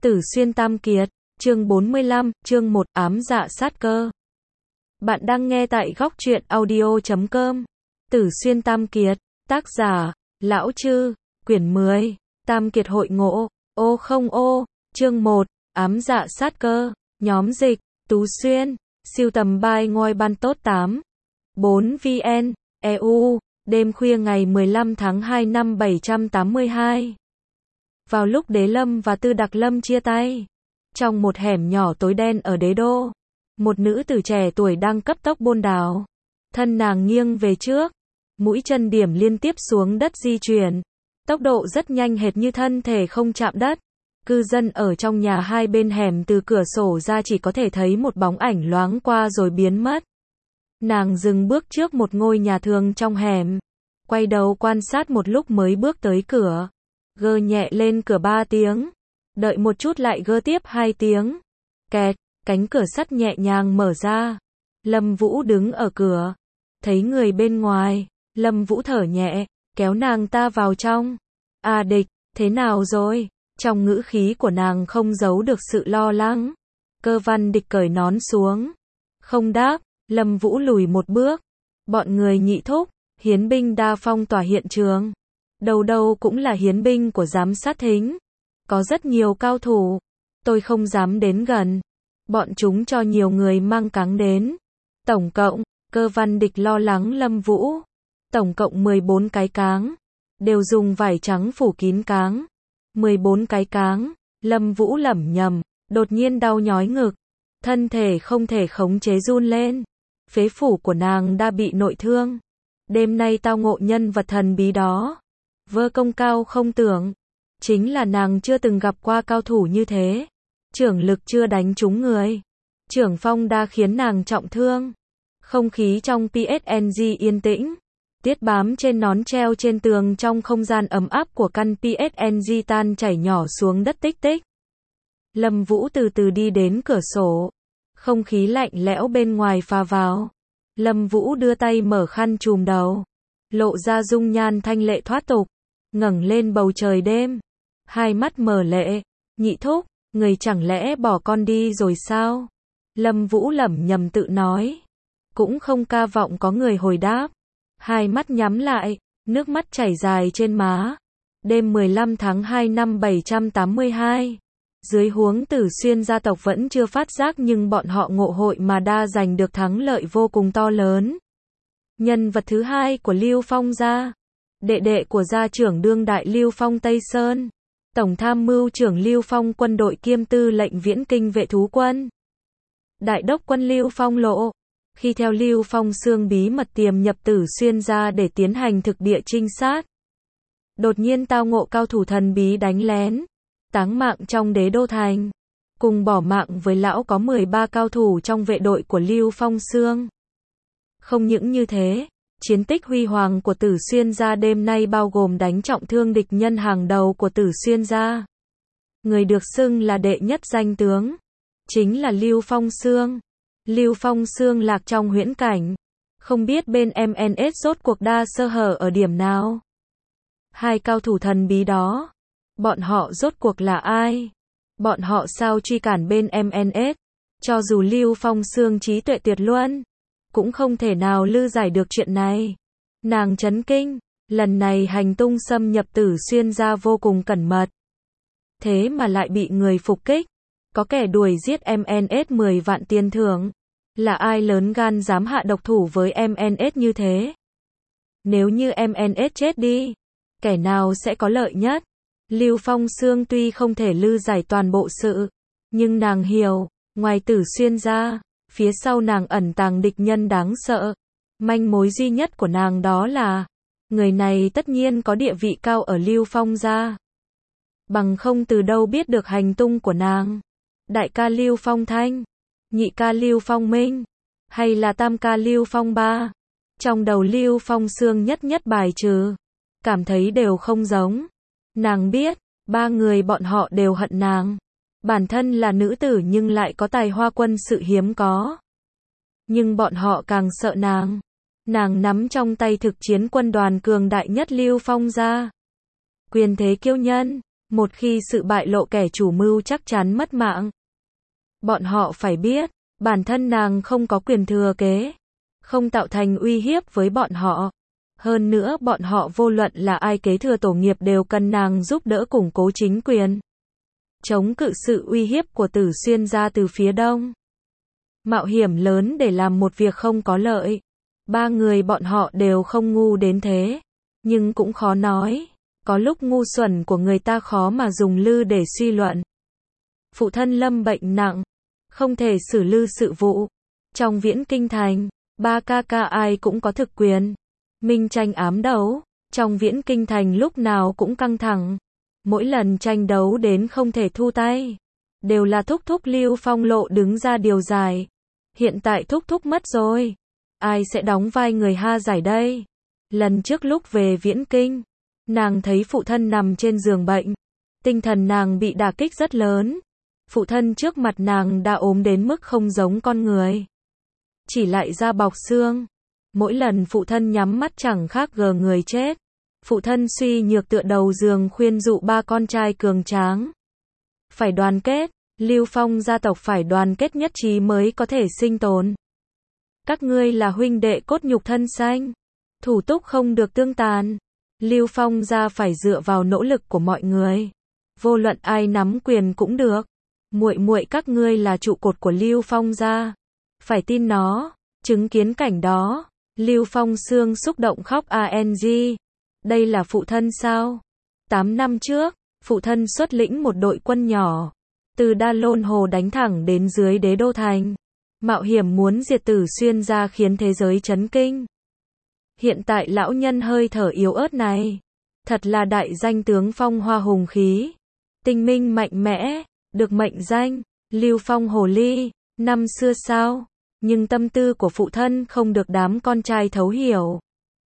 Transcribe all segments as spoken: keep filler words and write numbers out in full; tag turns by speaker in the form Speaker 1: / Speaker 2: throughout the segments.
Speaker 1: Tử Xuyên Tam Kiệt, chương bốn mươi lăm, chương một, ám dạ sát cơ. Bạn đang nghe tại góc truyện audio chấm com. Tử Xuyên Tam Kiệt, tác giả, Lão Chư, quyển mười, Tam Kiệt hội ngộ, ô không ô, chương một, ám dạ sát cơ, nhóm dịch, Tú Xuyên, siêu tầm bài ngôi ban tốt tám, bốn vn, e u, đêm khuya ngày mười lăm tháng hai năm bảy trăm tám mươi hai. Vào lúc Đế Lâm và Tư Đặc Lâm chia tay, trong một hẻm nhỏ tối đen ở Đế Đô, một nữ tử trẻ tuổi đang cấp tốc bôn đào. Thân nàng nghiêng về trước, mũi chân điểm liên tiếp xuống đất di chuyển, tốc độ rất nhanh hệt như thân thể không chạm đất. Cư dân ở trong nhà hai bên hẻm từ cửa sổ ra chỉ có thể thấy một bóng ảnh loáng qua rồi biến mất. Nàng dừng bước trước một ngôi nhà thường trong hẻm, quay đầu quan sát một lúc mới bước tới cửa, gơ nhẹ lên cửa ba tiếng, đợi một chút lại gơ tiếp hai tiếng. Kẹt, cánh cửa sắt nhẹ nhàng mở ra. Lâm Vũ đứng ở cửa, thấy người bên ngoài, Lâm Vũ thở nhẹ, kéo nàng ta vào trong. "À Địch, thế nào rồi?" Trong ngữ khí của nàng không giấu được sự lo lắng. Cơ Văn Địch cởi nón xuống, không đáp. Lâm Vũ lùi một bước. "Bọn người Nhị thúc, hiến binh đa phong tỏa hiện trường. Đầu đầu cũng là hiến binh của giám sát thính. Có rất nhiều cao thủ. Tôi không dám đến gần. Bọn chúng cho nhiều người mang cáng đến. Tổng cộng," Cơ Văn Địch lo lắng Lâm Vũ. "Tổng cộng mười bốn cái cáng. Đều dùng vải trắng phủ kín cáng." mười bốn cái cáng, Lâm Vũ lẩm nhẩm, đột nhiên đau nhói ngực. Thân thể không thể khống chế run lên. Phế phủ của nàng đã bị nội thương. Đêm nay tao ngộ nhân vật thần bí đó. Vơ công cao không tưởng. Chính là nàng chưa từng gặp qua cao thủ như thế. Trưởng lực chưa đánh trúng người. Trưởng phong đã khiến nàng trọng thương. Không khí trong pê ét en giê yên tĩnh. Tiết bám trên nón treo trên tường trong không gian ấm áp của căn pê ét en giê tan chảy nhỏ xuống đất tích tích. Lâm Vũ từ từ đi đến cửa sổ. Không khí lạnh lẽo bên ngoài phà vào. Lâm Vũ đưa tay mở khăn trùm đầu, lộ ra dung nhan thanh lệ thoát tục, ngẩng lên bầu trời đêm, hai mắt mở lệ. "Nhị thúc, người chẳng lẽ bỏ con đi rồi sao?" Lâm Vũ lẩm nhẩm tự nói. Cũng không ca vọng có người hồi đáp. Hai mắt nhắm lại, nước mắt chảy dài trên má. Đêm mười lăm tháng hai năm bảy trăm tám mươi hai. Dưới huống Tử Xuyên gia tộc vẫn chưa phát giác nhưng bọn họ ngộ hội mà đa giành được thắng lợi vô cùng to lớn. Nhân vật thứ hai của Lưu Phong gia, đệ đệ của gia trưởng đương đại Lưu Phong Tây Sơn, tổng tham mưu trưởng Lưu Phong quân đội kiêm tư lệnh viễn kinh vệ thú quân, đại đốc quân Lưu Phong Lộ, khi theo Lưu Phong Xương bí mật tiềm nhập Tử Xuyên gia để tiến hành thực địa trinh sát. Đột nhiên tao ngộ cao thủ thần bí đánh lén, táng mạng trong Đế Đô thành, cùng bỏ mạng với lão có mười ba cao thủ trong vệ đội của Lưu Phong Xương. Không những như thế, chiến tích huy hoàng của Tử Xuyên gia đêm nay bao gồm đánh trọng thương địch nhân hàng đầu của Tử Xuyên gia. Người được xưng là đệ nhất danh tướng, chính là Lưu Phong Xương. Lưu Phong Xương lạc trong huyễn cảnh, không biết bên em en ét rốt cuộc đa sơ hở ở điểm nào. Hai cao thủ thần bí đó, bọn họ rốt cuộc là ai? Bọn họ sao truy cản bên em en ét? Cho dù Lưu Phong Xương trí tuệ tuyệt luân, cũng không thể nào lư giải được chuyện này. Nàng chấn kinh, lần này hành tung xâm nhập Tử Xuyên gia vô cùng cẩn mật. Thế mà lại bị người phục kích. Có kẻ đuổi giết em en ét mười vạn tiền thưởng. Là ai lớn gan dám hạ độc thủ với em en ét như thế? Nếu như em en ét chết đi, kẻ nào sẽ có lợi nhất? Lưu Phong Xương tuy không thể lư giải toàn bộ sự, nhưng nàng hiểu, ngoài Tử Xuyên ra, phía sau nàng ẩn tàng địch nhân đáng sợ. Manh mối duy nhất của nàng đó là, người này tất nhiên có địa vị cao ở Lưu Phong gia. Bằng không từ đâu biết được hành tung của nàng. Đại ca Lưu Phong Thanh, nhị ca Lưu Phong Minh, hay là tam ca Lưu Phong Ba? Trong đầu Lưu Phong Xương nhất nhất bài trừ, cảm thấy đều không giống. Nàng biết, ba người bọn họ đều hận nàng. Bản thân là nữ tử nhưng lại có tài hoa quân sự hiếm có. Nhưng bọn họ càng sợ nàng. Nàng nắm trong tay thực chiến quân đoàn cường đại nhất Lưu Phong gia. Quyền thế kiêu nhân, Một khi sự bại lộ kẻ chủ mưu chắc chắn mất mạng. Bọn họ phải biết, bản thân nàng không có quyền thừa kế, không tạo thành uy hiếp với bọn họ. Hơn nữa bọn họ vô luận là ai kế thừa tổ nghiệp đều cần nàng giúp đỡ củng cố chính quyền, chống cự sự uy hiếp của Tử Xuyên gia từ phía đông. Mạo hiểm lớn để làm một việc không có lợi. Ba người bọn họ đều không ngu đến thế, nhưng cũng khó nói. Có lúc ngu xuẩn của người ta khó mà dùng lư để suy luận. Phụ thân lâm bệnh nặng, không thể xử lư sự vụ. Trong Viễn Kinh Thành, ba ca ca ai cũng có thực quyền. Minh tranh ám đấu, trong Viễn Kinh Thành lúc nào cũng căng thẳng. Mỗi lần tranh đấu đến không thể thu tay, đều là thúc thúc Lưu Phong Lộ đứng ra điều giải. Hiện tại thúc thúc mất rồi, ai sẽ đóng vai người ha giải đây? Lần trước lúc về Viễn Kinh, nàng thấy phụ thân nằm trên giường bệnh, tinh thần nàng bị đả kích rất lớn. Phụ thân trước mặt nàng đã ốm đến mức không giống con người, chỉ lại da bọc xương. Mỗi lần phụ thân nhắm mắt chẳng khác gờ người chết. Phụ thân suy nhược tựa đầu giường khuyên dụ ba con trai cường tráng phải đoàn kết, Lưu Phong gia tộc phải đoàn kết nhất trí mới có thể sinh tồn. Các ngươi là huynh đệ cốt nhục thân xanh, thủ túc không được tương tàn. Lưu Phong gia phải dựa vào nỗ lực của mọi người, vô luận ai nắm quyền cũng được. Muội muội các ngươi là trụ cột của Lưu Phong gia, phải tin nó. Chứng kiến cảnh đó, Lưu Phong Sương xúc động khóc ang. Đây là phụ thân sao? Tám năm trước, phụ thân xuất lĩnh một đội quân nhỏ, từ Đa Lôn Hồ đánh thẳng đến dưới Đế Đô Thành, mạo hiểm muốn diệt Tử Xuyên gia khiến thế giới chấn kinh. Hiện tại lão nhân hơi thở yếu ớt này, thật là đại danh tướng phong hoa hùng khí, tinh minh mạnh mẽ, được mệnh danh Lưu Phong Hồ Ly. Năm xưa sao? Nhưng tâm tư của phụ thân không được đám con trai thấu hiểu.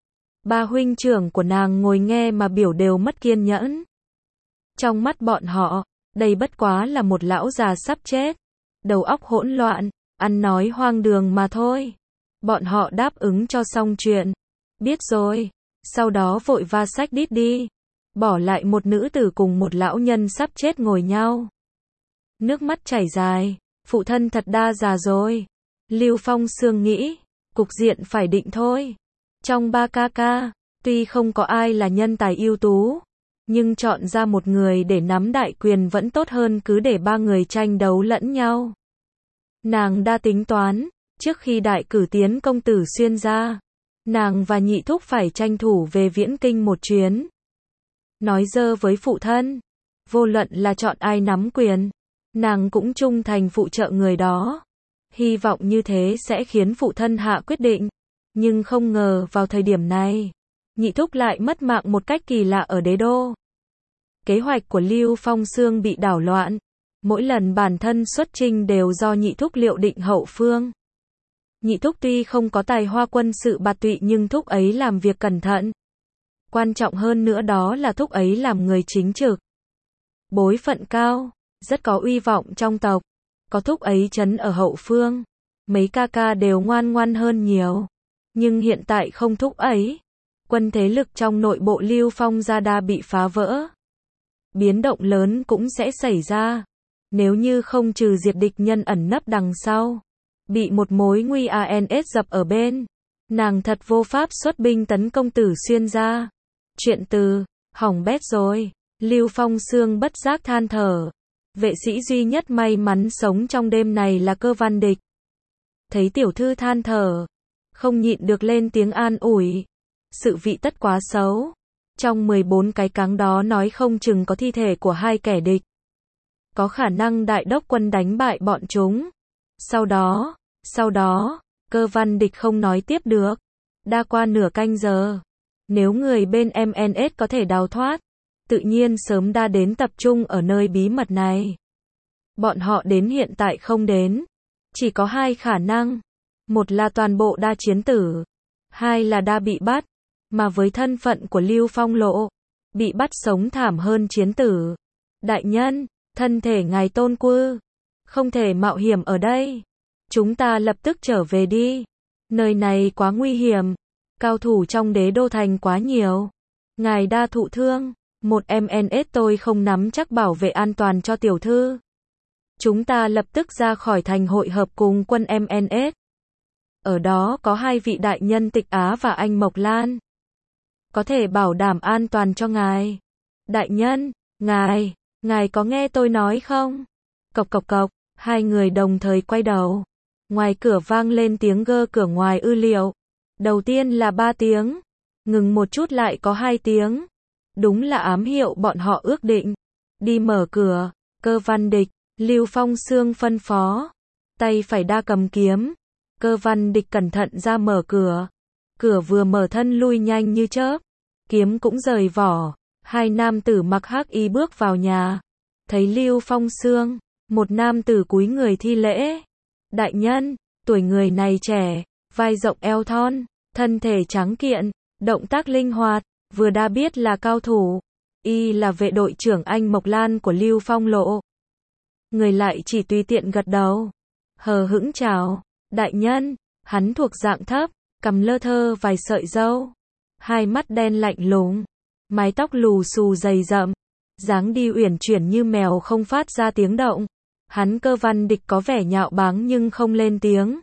Speaker 1: Ba huynh trưởng của nàng ngồi nghe mà biểu đều mất kiên nhẫn. Trong mắt bọn họ, đây bất quá là một lão già sắp chết, đầu óc hỗn loạn, ăn nói hoang đường mà thôi. Bọn họ đáp ứng cho xong chuyện. Biết rồi. Sau đó vội va sách đít đi, bỏ lại một nữ tử cùng một lão nhân sắp chết ngồi nhau. Nước mắt chảy dài, phụ thân thật đa già rồi. Lưu Phong Sương nghĩ, cục diện phải định thôi. Trong ba ca ca, tuy không có ai là nhân tài ưu tú, nhưng chọn ra một người để nắm đại quyền vẫn tốt hơn cứ để ba người tranh đấu lẫn nhau. Nàng đa tính toán, trước khi đại cử tiến công Tử Xuyên gia, nàng và nhị thúc phải tranh thủ về Viễn Kinh một chuyến. Nói dơ với phụ thân, vô luận là chọn ai nắm quyền, nàng cũng trung thành phụ trợ người đó. Hy vọng như thế sẽ khiến phụ thân hạ quyết định. Nhưng không ngờ vào thời điểm này, nhị thúc lại mất mạng một cách kỳ lạ ở Đế Đô. Kế hoạch của Lưu Phong Sương bị đảo loạn. Mỗi lần bản thân xuất chinh đều do nhị thúc liệu định hậu phương. Nhị thúc tuy không có tài hoa quân sự bạt tụy nhưng thúc ấy làm việc cẩn thận. Quan trọng hơn nữa đó là thúc ấy làm người chính trực, bối phận cao, rất có uy vọng trong tộc. Có thúc ấy trấn ở hậu phương, mấy ca ca đều ngoan ngoan hơn nhiều. Nhưng hiện tại không thúc ấy, quân thế lực trong nội bộ Lưu Phong gia đa bị phá vỡ. Biến động lớn cũng sẽ xảy ra. Nếu như không trừ diệt địch nhân ẩn nấp đằng sau, bị một mối nguy ans dập ở bên, nàng thật vô pháp xuất binh tấn công Tử Xuyên gia. Chuyện từ, hỏng bét rồi. Lưu Phong Sương bất giác than thở. Vệ sĩ duy nhất may mắn sống trong đêm này là Cơ Văn Địch. Thấy tiểu thư than thở, không nhịn được lên tiếng an ủi. Sự vị tất quá xấu. Trong mười bốn cái cáng đó nói không chừng có thi thể của hai kẻ địch. Có khả năng đại đốc quân đánh bại bọn chúng. Sau đó, sau đó, Cơ Văn Địch không nói tiếp được. Đã qua nửa canh giờ. Nếu người bên em en ét có thể đào thoát, tự nhiên sớm đã đến tập trung ở nơi bí mật này. Bọn họ đến hiện tại không đến. Chỉ có hai khả năng. Một là toàn bộ đa chiến tử. Hai là đa bị bắt. Mà với thân phận của Lưu Phong Lộ, bị bắt sống thảm hơn chiến tử. Đại nhân, thân thể ngài tôn cư, không thể mạo hiểm ở đây. Chúng ta lập tức trở về đi. Nơi này quá nguy hiểm. Cao thủ trong Đế Đô Thành quá nhiều. Ngài đa thụ thương. Một em en ét tôi không nắm chắc bảo vệ an toàn cho tiểu thư. Chúng ta lập tức ra khỏi thành hội hợp cùng quân em en ét. Ở đó có hai vị đại nhân Tịch Á và anh Mộc Lan. Có thể bảo đảm an toàn cho ngài. Đại nhân, ngài, ngài có nghe tôi nói không? Cộc cộc cộc, hai người đồng thời quay đầu. Ngoài cửa vang lên tiếng gơ cửa ngoài ư liệu. Đầu tiên là ba tiếng. Ngừng một chút lại có hai tiếng. Đúng là ám hiệu bọn họ ước định. Đi mở cửa, Cơ Văn Địch, Lưu Phong Sương phân phó. Tay phải đa cầm kiếm. Cơ Văn Địch cẩn thận ra mở cửa. Cửa vừa mở thân lui nhanh như chớp. Kiếm cũng rời vỏ. Hai nam tử mặc hắc y bước vào nhà. Thấy Lưu Phong Sương, một nam tử cúi người thi lễ. Đại nhân, tuổi người này trẻ, vai rộng eo thon, thân thể trắng kiện, động tác linh hoạt, vừa đã biết là cao thủ. Y là vệ đội trưởng anh Mộc Lan của Lưu Phong Lộ. Người lại chỉ tùy tiện gật đầu. Hờ hững chào. Đại nhân, hắn thuộc dạng thấp, cằm lơ thơ vài sợi râu. Hai mắt đen lạnh lùng. Mái tóc lù xù dày rậm. Dáng đi uyển chuyển như mèo không phát ra tiếng động. Hắn Cơ Văn Địch có vẻ nhạo báng nhưng không lên tiếng.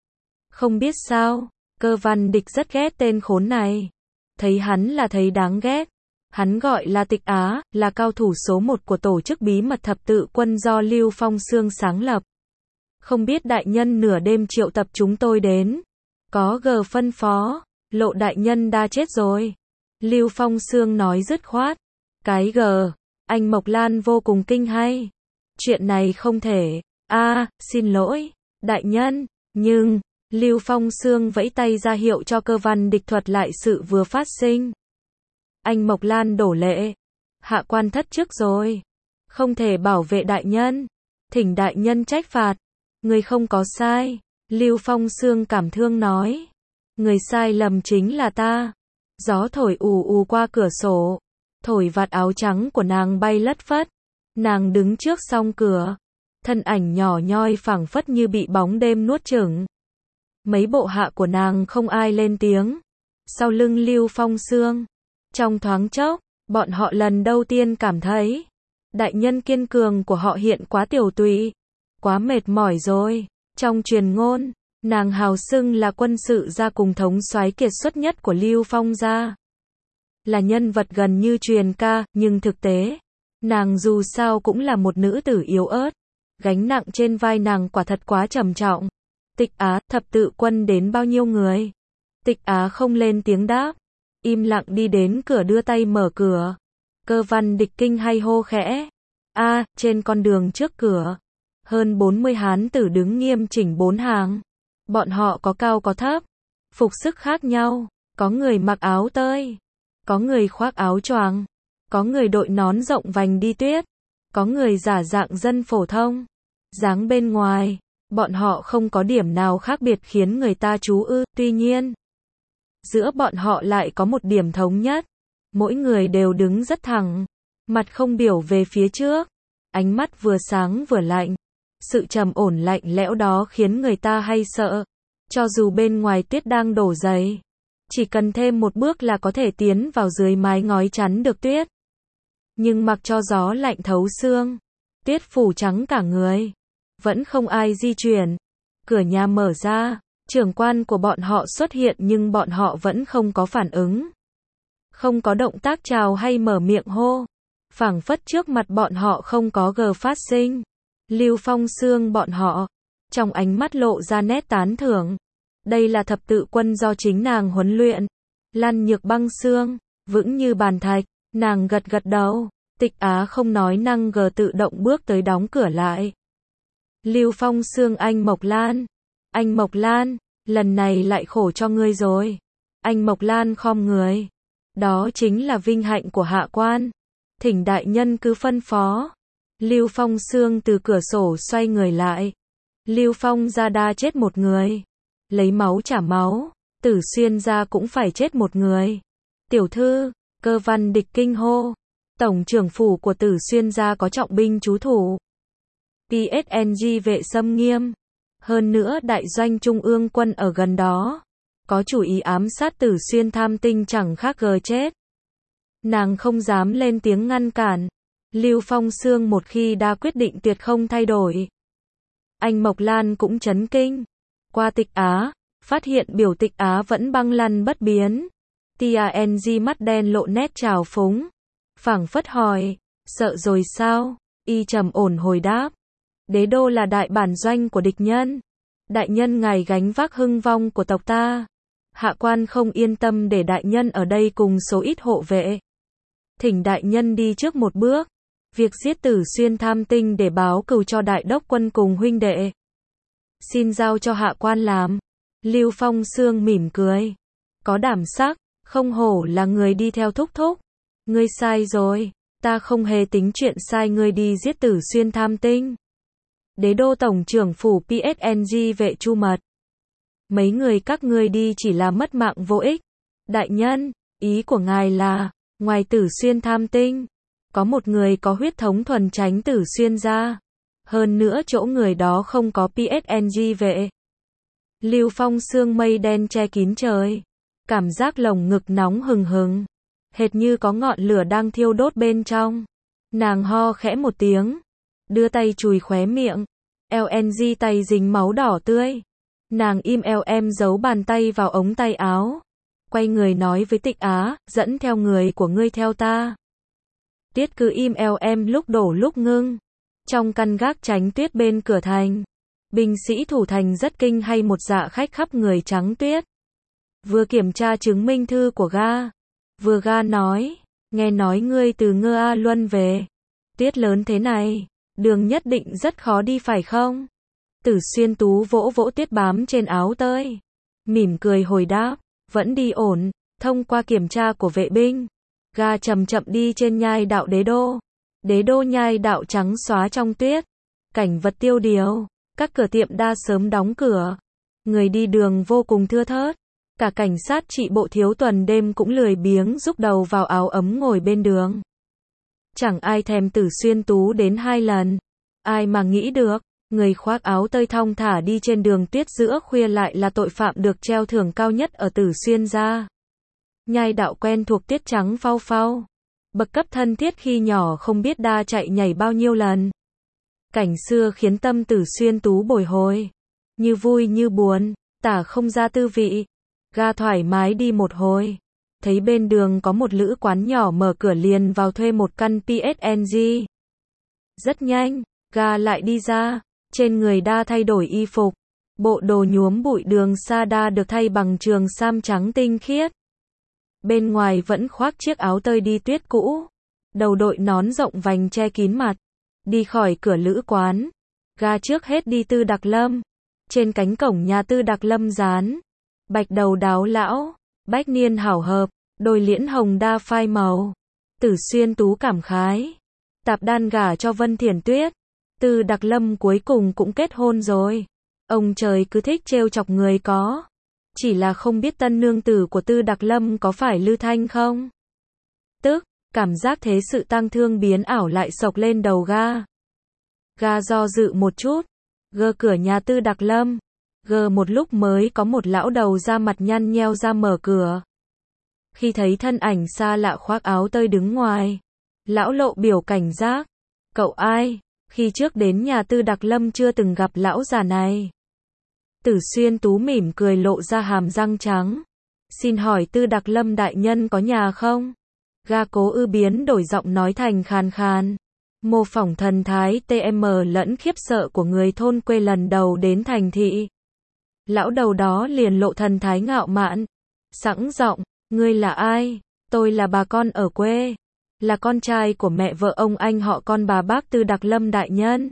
Speaker 1: Không biết sao, Cơ Văn Địch rất ghét tên khốn này. Thấy hắn là thấy đáng ghét. Hắn gọi là Tịch Á, là cao thủ số một của tổ chức bí mật thập tự quân do Lưu Phong Sương sáng lập. Không biết đại nhân nửa đêm triệu tập chúng tôi đến. Có gờ phân phó, Lộ đại nhân đã chết rồi. Lưu Phong Sương nói dứt khoát. Cái gờ, anh Mộc Lan vô cùng kinh hay. Chuyện này không thể. A, à, xin lỗi, đại nhân, nhưng, Lưu Phong Sương vẫy tay ra hiệu cho Cơ Văn Địch thuật lại sự vừa phát sinh. Anh Mộc Lan đổ lệ. Hạ quan thất trước rồi. Không thể bảo vệ đại nhân. Thỉnh đại nhân trách phạt. Người không có sai. Lưu Phong Sương cảm thương nói. Người sai lầm chính là ta. Gió thổi ù ù qua cửa sổ. Thổi vạt áo trắng của nàng bay lất phất. Nàng đứng trước song cửa. Thân ảnh nhỏ nhoi phảng phất như bị bóng đêm nuốt chửng. Mấy bộ hạ của nàng không ai lên tiếng. Sau lưng Lưu Phong Sương. Trong thoáng chốc, bọn họ lần đầu tiên cảm thấy. Đại nhân kiên cường của họ hiện quá tiểu tụy. Quá mệt mỏi rồi. Trong truyền ngôn, nàng hào xưng là quân sự gia cùng thống soái kiệt xuất nhất của Lưu Phong gia. Là nhân vật gần như truyền ca, nhưng thực tế, nàng dù sao cũng là một nữ tử yếu ớt. Gánh nặng trên vai nàng quả thật quá trầm trọng. Tịch Á, thập tự quân đến bao nhiêu người? Tịch Á không lên tiếng đáp. Im lặng đi đến cửa đưa tay mở cửa. Cơ Văn Địch kinh hay hô khẽ. A, à, trên con đường trước cửa. Hơn bốn mươi hán tử đứng nghiêm chỉnh bốn hàng. Bọn họ có cao có thấp. Phục sức khác nhau. Có người mặc áo tơi. Có người khoác áo choàng. Có người đội nón rộng vành đi tuyết. Có người giả dạng dân phổ thông. Dáng bên ngoài, bọn họ không có điểm nào khác biệt khiến người ta chú ư. Tuy nhiên, giữa bọn họ lại có một điểm thống nhất. Mỗi người đều đứng rất thẳng. Mặt không biểu về phía trước. Ánh mắt vừa sáng vừa lạnh. Sự trầm ổn lạnh lẽo đó khiến người ta hay sợ. Cho dù bên ngoài tuyết đang đổ dày. Chỉ cần thêm một bước là có thể tiến vào dưới mái ngói chắn được tuyết. Nhưng mặc cho gió lạnh thấu xương. Tuyết phủ trắng cả người. Vẫn không ai di chuyển. Cửa nhà mở ra. Trưởng quan của bọn họ xuất hiện nhưng bọn họ vẫn không có phản ứng. Không có động tác chào hay mở miệng hô. Phảng phất trước mặt bọn họ không có gờ phát sinh. Lưu Phong Sương bọn họ. Trong ánh mắt lộ ra nét tán thưởng. Đây là thập tự quân do chính nàng huấn luyện. Lan Nhược Băng Sương. Vững như bàn thạch. Nàng gật gật đầu. Tịch Á không nói năng gờ tự động bước tới đóng cửa lại. Lưu Phong Sương anh Mộc Lan. Anh Mộc Lan, lần này lại khổ cho ngươi rồi. Anh Mộc Lan khom người. Đó chính là vinh hạnh của hạ quan. Thỉnh đại nhân cứ phân phó. Lưu Phong Sương từ cửa sổ xoay người lại. Lưu Phong gia đa chết một người. Lấy máu trả máu. Tử Xuyên gia cũng phải chết một người. Tiểu thư, Cơ Văn Địch kinh hô. Tổng trưởng phủ của Tử Xuyên gia có trọng binh trú thủ. tê ét en giê vệ xâm nghiêm. Hơn nữa đại doanh trung ương quân ở gần đó. Có chủ ý ám sát Tử Xuyên tham tinh chẳng khác gờ chết. Nàng không dám lên tiếng ngăn cản. Lưu Phong Sương một khi đã quyết định tuyệt không thay đổi. Anh Mộc Lan cũng chấn kinh. Qua Tịch Á, phát hiện biểu Tịch Á vẫn băng lăn bất biến. Tang mắt đen lộ nét trào phúng. Phảng phất hỏi, sợ rồi sao? Y trầm ổn hồi đáp. Đế đô là đại bản doanh của địch nhân. Đại nhân ngài gánh vác hưng vong của tộc ta. Hạ quan không yên tâm để đại nhân ở đây cùng số ít hộ vệ. Thỉnh đại nhân đi trước một bước. Việc giết Tử Xuyên Tham Tinh để báo cừu cho đại đốc quân cùng huynh đệ. Xin giao cho hạ quan làm. Lưu Phong Sương mỉm cười. Có đảm sắc, không hổ là người đi theo thúc thúc. Ngươi sai rồi, ta không hề tính chuyện sai ngươi đi giết Tử Xuyên Tham Tinh. Đế đô tổng trưởng phủ pê ét en giê vệ Chu Mật. Mấy người các ngươi đi chỉ là mất mạng vô ích. Đại nhân, ý của ngài là, ngoài Tử Xuyên Tham Tinh, có một người có huyết thống thuần tránh Tử Xuyên ra. Hơn nữa chỗ người đó không có pê ét en giê vệ. Lưu Phong Sương mây đen che kín trời. Cảm giác lồng ngực nóng hừng hừng. Hệt như có ngọn lửa đang thiêu đốt bên trong. Nàng ho khẽ một tiếng. Đưa tay chùi khóe miệng. lờ en giê tay dính máu đỏ tươi. Nàng im eo em giấu bàn tay vào ống tay áo. Quay người nói với Tịch Á, dẫn theo người của ngươi theo ta. Tuyết cứ im eo em lúc đổ lúc ngưng. Trong căn gác tránh tuyết bên cửa thành. Binh sĩ thủ thành rất kinh hay một dạ khách khắp người trắng tuyết. Vừa kiểm tra chứng minh thư của ga. Vừa ga nói, nghe nói ngươi từ Ngơ A Luân về. Tuyết lớn thế này, đường nhất định rất khó đi phải không? Tử Xuyên Tú vỗ vỗ tuyết bám trên áo tơi. Mỉm cười hồi đáp, vẫn đi ổn, thông qua kiểm tra của vệ binh. Ga chậm chậm đi trên nhai đạo đế đô. Đế đô nhai đạo trắng xóa trong tuyết. Cảnh vật tiêu điều, các cửa tiệm đa sớm đóng cửa. Người đi đường vô cùng thưa thớt. Cả cảnh sát trị bộ thiếu tuần đêm cũng lười biếng rúc đầu vào áo ấm ngồi bên đường. Chẳng ai thèm Tử Xuyên Tú đến hai lần. Ai mà nghĩ được, người khoác áo tơi thong thả đi trên đường tuyết giữa khuya lại là tội phạm được treo thưởng cao nhất ở Tử Xuyên gia. Nhai đạo quen thuộc tuyết trắng phau phau. Bậc cấp thân thiết khi nhỏ không biết đa chạy nhảy bao nhiêu lần. Cảnh xưa khiến tâm Tử Xuyên Tú bồi hồi. Như vui như buồn, tả không ra tư vị. Ga thoải mái đi một hồi. Thấy bên đường có một lữ quán nhỏ mở cửa liền vào thuê một căn pê ét en giê. Rất nhanh, ga lại đi ra. Trên người đa thay đổi y phục. Bộ đồ nhuốm bụi đường sa đa được thay bằng trường sam trắng tinh khiết. Bên ngoài vẫn khoác chiếc áo tơi đi tuyết cũ. Đầu đội nón rộng vành che kín mặt. Đi khỏi cửa lữ quán. Ga trước hết đi Tư Đặc Lâm. Trên cánh cổng nhà Tư Đặc Lâm dán. Bạch đầu đáo lão. Bách niên hảo hợp. Đôi liễn hồng đa phai màu. Tử Xuyên Tú cảm khái. Tạp đan gả cho Vân Thiển Tuyết. Tư Đặc Lâm cuối cùng cũng kết hôn rồi. Ông trời cứ thích trêu chọc người có. Chỉ là không biết tân nương tử của Tư Đặc Lâm có phải Lư Thanh không? Tức, cảm giác thế sự tang thương biến ảo lại sộc lên đầu ga. Ga do dự một chút. Gơ cửa nhà Tư Đặc Lâm. Gơ một lúc mới có một lão đầu da mặt nhăn nheo ra mở cửa. Khi thấy thân ảnh xa lạ khoác áo tơi đứng ngoài. Lão lộ biểu cảnh giác. Cậu ai? Khi trước đến nhà Tư Đặc Lâm chưa từng gặp lão già này. Tử Xuyên Tú mỉm cười lộ ra hàm răng trắng. Xin hỏi Tư Đặc Lâm đại nhân có nhà không? Ga cố ư biến đổi giọng nói thành khàn khàn. Mô phỏng thần thái tê em lẫn khiếp sợ của người thôn quê lần đầu đến thành thị. Lão đầu đó liền lộ thần thái ngạo mạn. Sẵn giọng, ngươi là ai? Tôi là bà con ở quê. Là con trai của mẹ vợ ông anh họ con bà bác Tư Đặc Lâm đại nhân.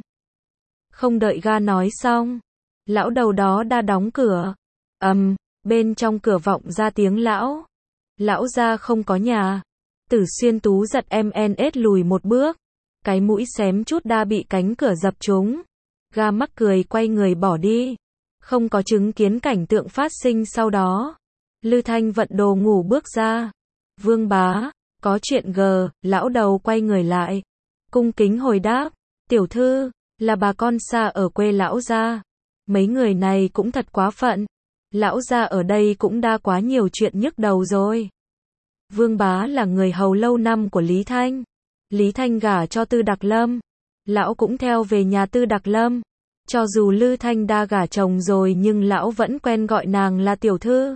Speaker 1: Không đợi ga nói xong. Lão đầu đó đã đóng cửa. Ầm, um, bên trong cửa vọng ra tiếng lão. Lão gia không có nhà. Tử Xuyên Tú giật em en ết lùi một bước. Cái mũi xém chút đã bị cánh cửa dập trúng. Ga mắc cười quay người bỏ đi. Không có chứng kiến cảnh tượng phát sinh sau đó. Lư Thanh vận đồ ngủ bước ra. Vương bá, có chuyện gờ, lão đầu quay người lại. Cung kính hồi đáp, tiểu thư, là bà con xa ở quê lão gia. Mấy người này cũng thật quá phận. Lão gia ở đây cũng đã quá nhiều chuyện nhức đầu rồi. Vương Bá là người hầu lâu năm của Lý Thanh. Lý Thanh gả cho Tư Đặc Lâm. Lão cũng theo về nhà Tư Đặc Lâm. Cho dù Lư Thanh đa gả chồng rồi nhưng lão vẫn quen gọi nàng là tiểu thư.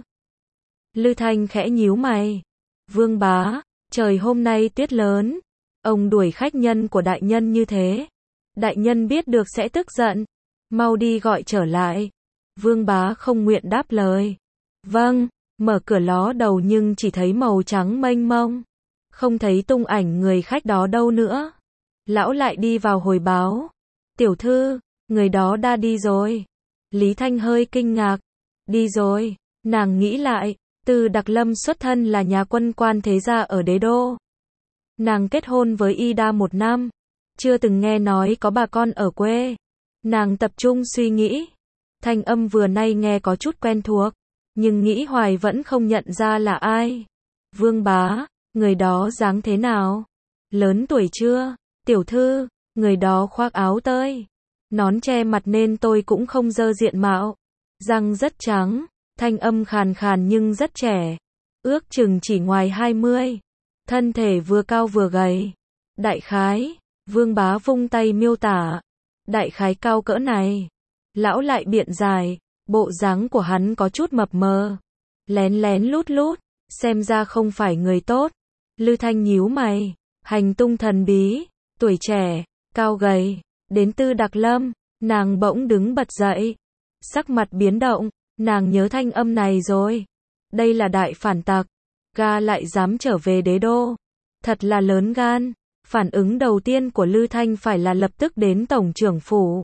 Speaker 1: Lư Thanh khẽ nhíu mày. Vương Bá, trời hôm nay tuyết lớn. Ông đuổi khách nhân của đại nhân như thế. Đại nhân biết được sẽ tức giận. Mau đi gọi trở lại. Vương Bá không nguyện đáp lời. Vâng, mở cửa ló đầu nhưng chỉ thấy màu trắng mênh mông. Không thấy tung ảnh người khách đó đâu nữa. Lão lại đi vào hồi báo. Tiểu thư, người đó đã đi rồi. Lý Thanh hơi kinh ngạc. Đi rồi, nàng nghĩ lại. Tư Đặc Lâm xuất thân là nhà quân quan thế gia ở đế đô. Nàng kết hôn với y đa một năm. Chưa từng nghe nói có bà con ở quê. Nàng tập trung suy nghĩ. Thanh âm vừa nay nghe có chút quen thuộc. Nhưng nghĩ hoài vẫn không nhận ra là ai. Vương Bá, người đó dáng thế nào? Lớn tuổi chưa? Tiểu thư, người đó khoác áo tơi. Nón che mặt nên tôi cũng không dơ diện mạo. Răng rất trắng. Thanh âm khàn khàn nhưng rất trẻ. Ước chừng chỉ ngoài hai mươi. Thân thể vừa cao vừa gầy. Đại khái, Vương Bá vung tay miêu tả. Đại khái cao cỡ này. Lão lại biện giải. Bộ dáng của hắn có chút mập mờ. Lén lén lút lút. Xem ra không phải người tốt. Lư Thanh nhíu mày. Hành tung thần bí. Tuổi trẻ. Cao gầy. Đến Tư Đặc Lâm. Nàng bỗng đứng bật dậy. Sắc mặt biến động. Nàng nhớ thanh âm này rồi. Đây là đại phản tặc. Ga lại dám trở về đế đô. Thật là lớn gan. Phản ứng đầu tiên của Lư Thanh phải là lập tức đến tổng trưởng phủ.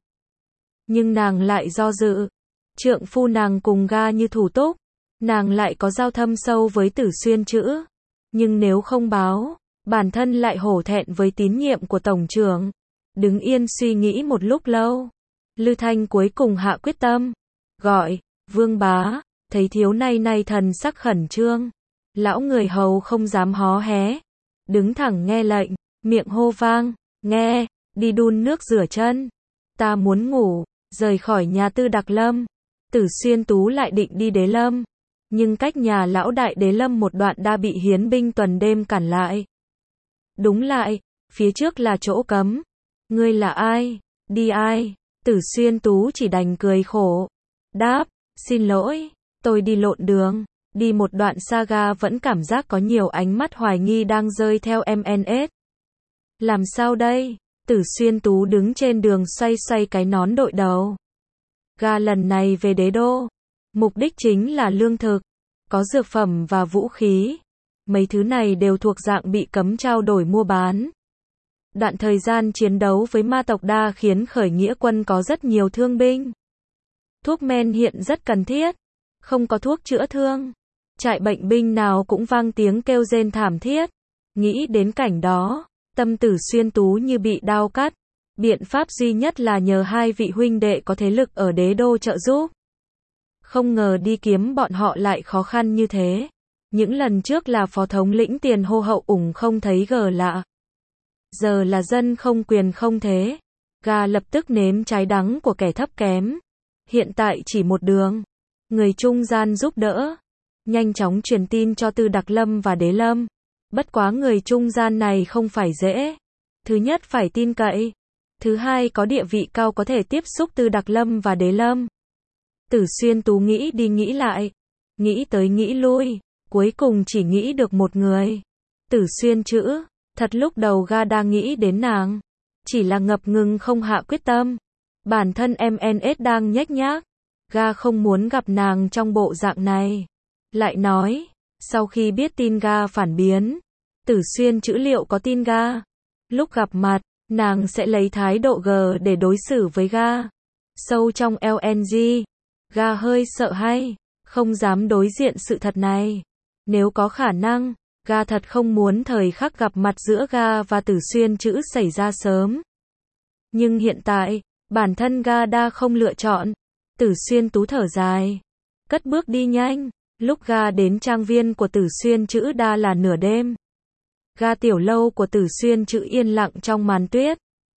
Speaker 1: Nhưng nàng lại do dự. Trượng phu nàng cùng Ga như thủ túc. Nàng lại có giao thâm sâu với Tử Xuyên chữ. Nhưng nếu không báo, bản thân lại hổ thẹn với tín nhiệm của tổng trưởng. Đứng yên suy nghĩ một lúc lâu. Lư Thanh cuối cùng hạ quyết tâm. Gọi, Vương Bá, thấy thiếu nay nay thần sắc khẩn trương. Lão người hầu không dám hó hé. Đứng thẳng nghe lệnh, miệng hô vang, nghe, đi đun nước rửa chân. Ta muốn ngủ, rời khỏi nhà Tư Đặc Lâm. Tử Xuyên Tú lại định đi Đế Lâm. Nhưng cách nhà lão đại Đế Lâm một đoạn đã bị hiến binh tuần đêm cản lại. Đúng lại, phía trước là chỗ cấm. Ngươi là ai? Đi ai? Tử Xuyên Tú chỉ đành cười khổ. Đáp, xin lỗi, tôi đi lộn đường. Đi một đoạn saga vẫn cảm giác có nhiều ánh mắt hoài nghi đang rơi theo em en ét. Làm sao đây? Tử Xuyên Tú đứng trên đường xoay xoay cái nón đội đầu. Ga lần này về đế đô. Mục đích chính là lương thực. Có dược phẩm và vũ khí. Mấy thứ này đều thuộc dạng bị cấm trao đổi mua bán. Đoạn thời gian chiến đấu với ma tộc đa khiến khởi nghĩa quân có rất nhiều thương binh. Thuốc men hiện rất cần thiết. Không có thuốc chữa thương. Trại bệnh binh nào cũng vang tiếng kêu rên thảm thiết. Nghĩ đến cảnh đó, tâm Tử Xuyên Tú như bị đao cắt. Biện pháp duy nhất là nhờ hai vị huynh đệ có thế lực ở đế đô trợ giúp. Không ngờ đi kiếm bọn họ lại khó khăn như thế. Những lần trước là phó thống lĩnh tiền hô hậu ủng không thấy gờ lạ. Giờ là dân không quyền không thế. Ga lập tức nếm trái đắng của kẻ thấp kém. Hiện tại chỉ một đường. Người trung gian giúp đỡ. Nhanh chóng truyền tin cho Tư Đặc Lâm và Đế Lâm. Bất quá người trung gian này không phải dễ. Thứ nhất phải tin cậy. Thứ hai có địa vị cao có thể tiếp xúc Tư Đặc Lâm và Đế Lâm. Tử Xuyên Tú nghĩ đi nghĩ lại. Nghĩ tới nghĩ lui. Cuối cùng chỉ nghĩ được một người. Tử Xuyên chữ. Thật lúc đầu Ga đang nghĩ đến nàng. Chỉ là ngập ngừng không hạ quyết tâm. Bản thân em en ét đang nhếch nhác. Ga không muốn gặp nàng trong bộ dạng này. Lại nói, sau khi biết tin Ga phản biến, Tử Xuyên chữ liệu có tin Ga. Lúc gặp mặt, nàng sẽ lấy thái độ G để đối xử với Ga. Sâu trong lờ en giê, Ga hơi sợ hay, không dám đối diện sự thật này. Nếu có khả năng, Ga thật không muốn thời khắc gặp mặt giữa Ga và Tử Xuyên chữ xảy ra sớm. Nhưng hiện tại, bản thân Ga đã không lựa chọn. Tử Xuyên Tú thở dài, cất bước đi nhanh. Lúc Ga đến trang viên của Tử Xuyên chữ đa là nửa đêm. Ga tiểu lâu của Tử Xuyên chữ yên lặng trong màn tuyết.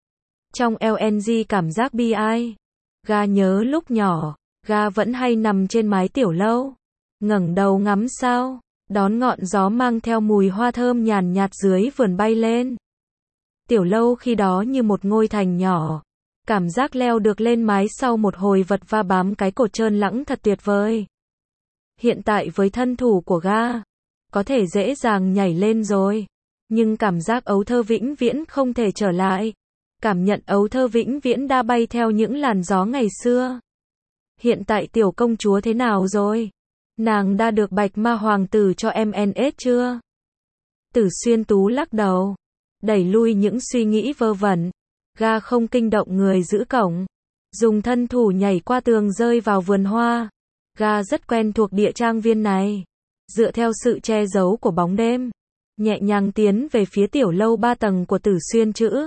Speaker 1: Trong lờ en giê cảm giác bi ai. Ga nhớ lúc nhỏ, Ga vẫn hay nằm trên mái tiểu lâu. Ngẩng đầu ngắm sao. đón ngọn gió mang theo mùi hoa thơm nhàn nhạt dưới vườn bay lên. Tiểu Lâu khi đó như một ngôi thành nhỏ, cảm giác leo được lên mái sau một hồi vật va bám cái cột trơn lẵng thật tuyệt vời. Hiện tại với thân thủ của ga, có thể dễ dàng nhảy lên rồi, nhưng cảm giác ấu thơ vĩnh viễn không thể trở lại. Cảm nhận ấu thơ vĩnh viễn đã bay theo những làn gió ngày xưa. Hiện tại tiểu công chúa thế nào rồi? Nàng đã được Bạch Ma Hoàng tử cho em en ét chưa? Tử Xuyên Tú lắc đầu, đẩy lui những suy nghĩ vơ vẩn. Ga không kinh động người giữ cổng, dùng thân thủ nhảy qua tường rơi vào vườn hoa. Ga rất quen thuộc địa trang viên này. Dựa theo sự che giấu của bóng đêm, nhẹ nhàng tiến về phía tiểu lâu ba tầng của Tử Xuyên Trữ.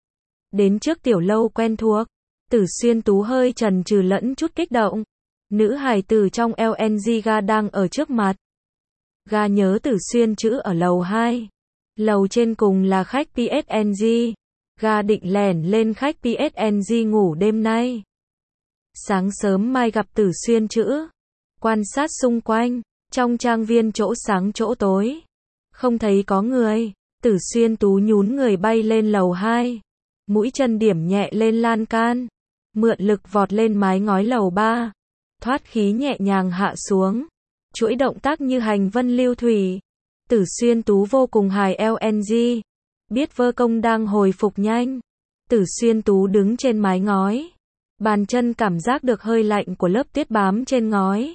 Speaker 1: Đến trước tiểu lâu quen thuộc, Tử Xuyên Tú hơi chần chừ lẫn chút kích động. Nữ hài tử trong lờ en giê ga đang ở trước mặt. Ga nhớ Tử Xuyên Trữ ở lầu hai. Lầu trên cùng là khách pê ét en giê. Ga định lẻn lên khách pê ét en giê ngủ đêm nay. Sáng sớm mai gặp Tử Xuyên Trữ. Quan sát xung quanh, trong trang viên chỗ sáng chỗ tối. Không thấy có người. Tử Xuyên Tú nhún người bay lên lầu hai. Mũi chân điểm nhẹ lên lan can. Mượn lực vọt lên mái ngói lầu ba. Thoát khí nhẹ nhàng hạ xuống. Chuỗi động tác như hành vân lưu thủy. Tử Xuyên Tú vô cùng hài lờ en giê. Biết vơ công đang hồi phục nhanh. Tử Xuyên Tú đứng trên mái ngói. Bàn chân cảm giác được hơi lạnh của lớp tuyết bám trên ngói.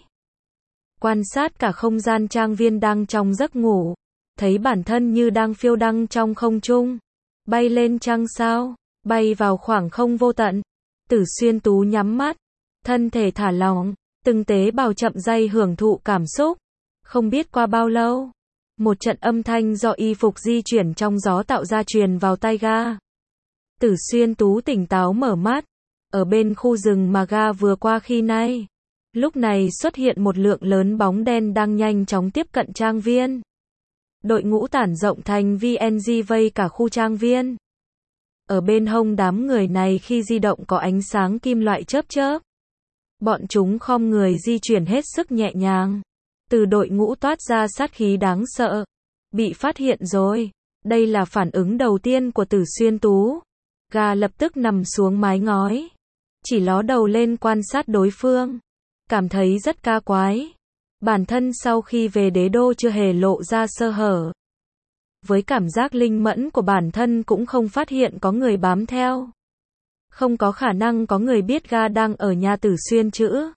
Speaker 1: Quan sát cả không gian trang viên đang trong giấc ngủ. Thấy bản thân như đang phiêu đăng trong không trung. Bay lên trăng sao. Bay vào khoảng không vô tận. Tử Xuyên Tú nhắm mắt. Thân thể thả lỏng. Từng tế bào chậm rãi hưởng thụ cảm xúc. Không biết qua bao lâu. Một trận âm thanh do y phục di chuyển trong gió tạo ra truyền vào tai ga. Tử Xuyên Tú tỉnh táo mở mắt. Ở bên khu rừng mà ga vừa qua khi nãy. Lúc này xuất hiện một lượng lớn bóng đen đang nhanh chóng tiếp cận trang viên. Đội ngũ tản rộng thành vê en giê vây cả khu trang viên. Ở bên hông đám người này khi di động có ánh sáng kim loại chớp chớp. Bọn chúng khom người di chuyển hết sức nhẹ nhàng. Từ đội ngũ toát ra sát khí đáng sợ. Bị phát hiện rồi. Đây là phản ứng đầu tiên của Tử Xuyên Tú. Ga lập tức nằm xuống mái ngói. Chỉ ló đầu lên quan sát đối phương. Cảm thấy rất ca quái. Bản thân sau khi về đế đô chưa hề lộ ra sơ hở. Với cảm giác linh mẫn của bản thân cũng không phát hiện có người bám theo. Không có khả năng có người biết ga đang ở nhà Tử Xuyên Trữ.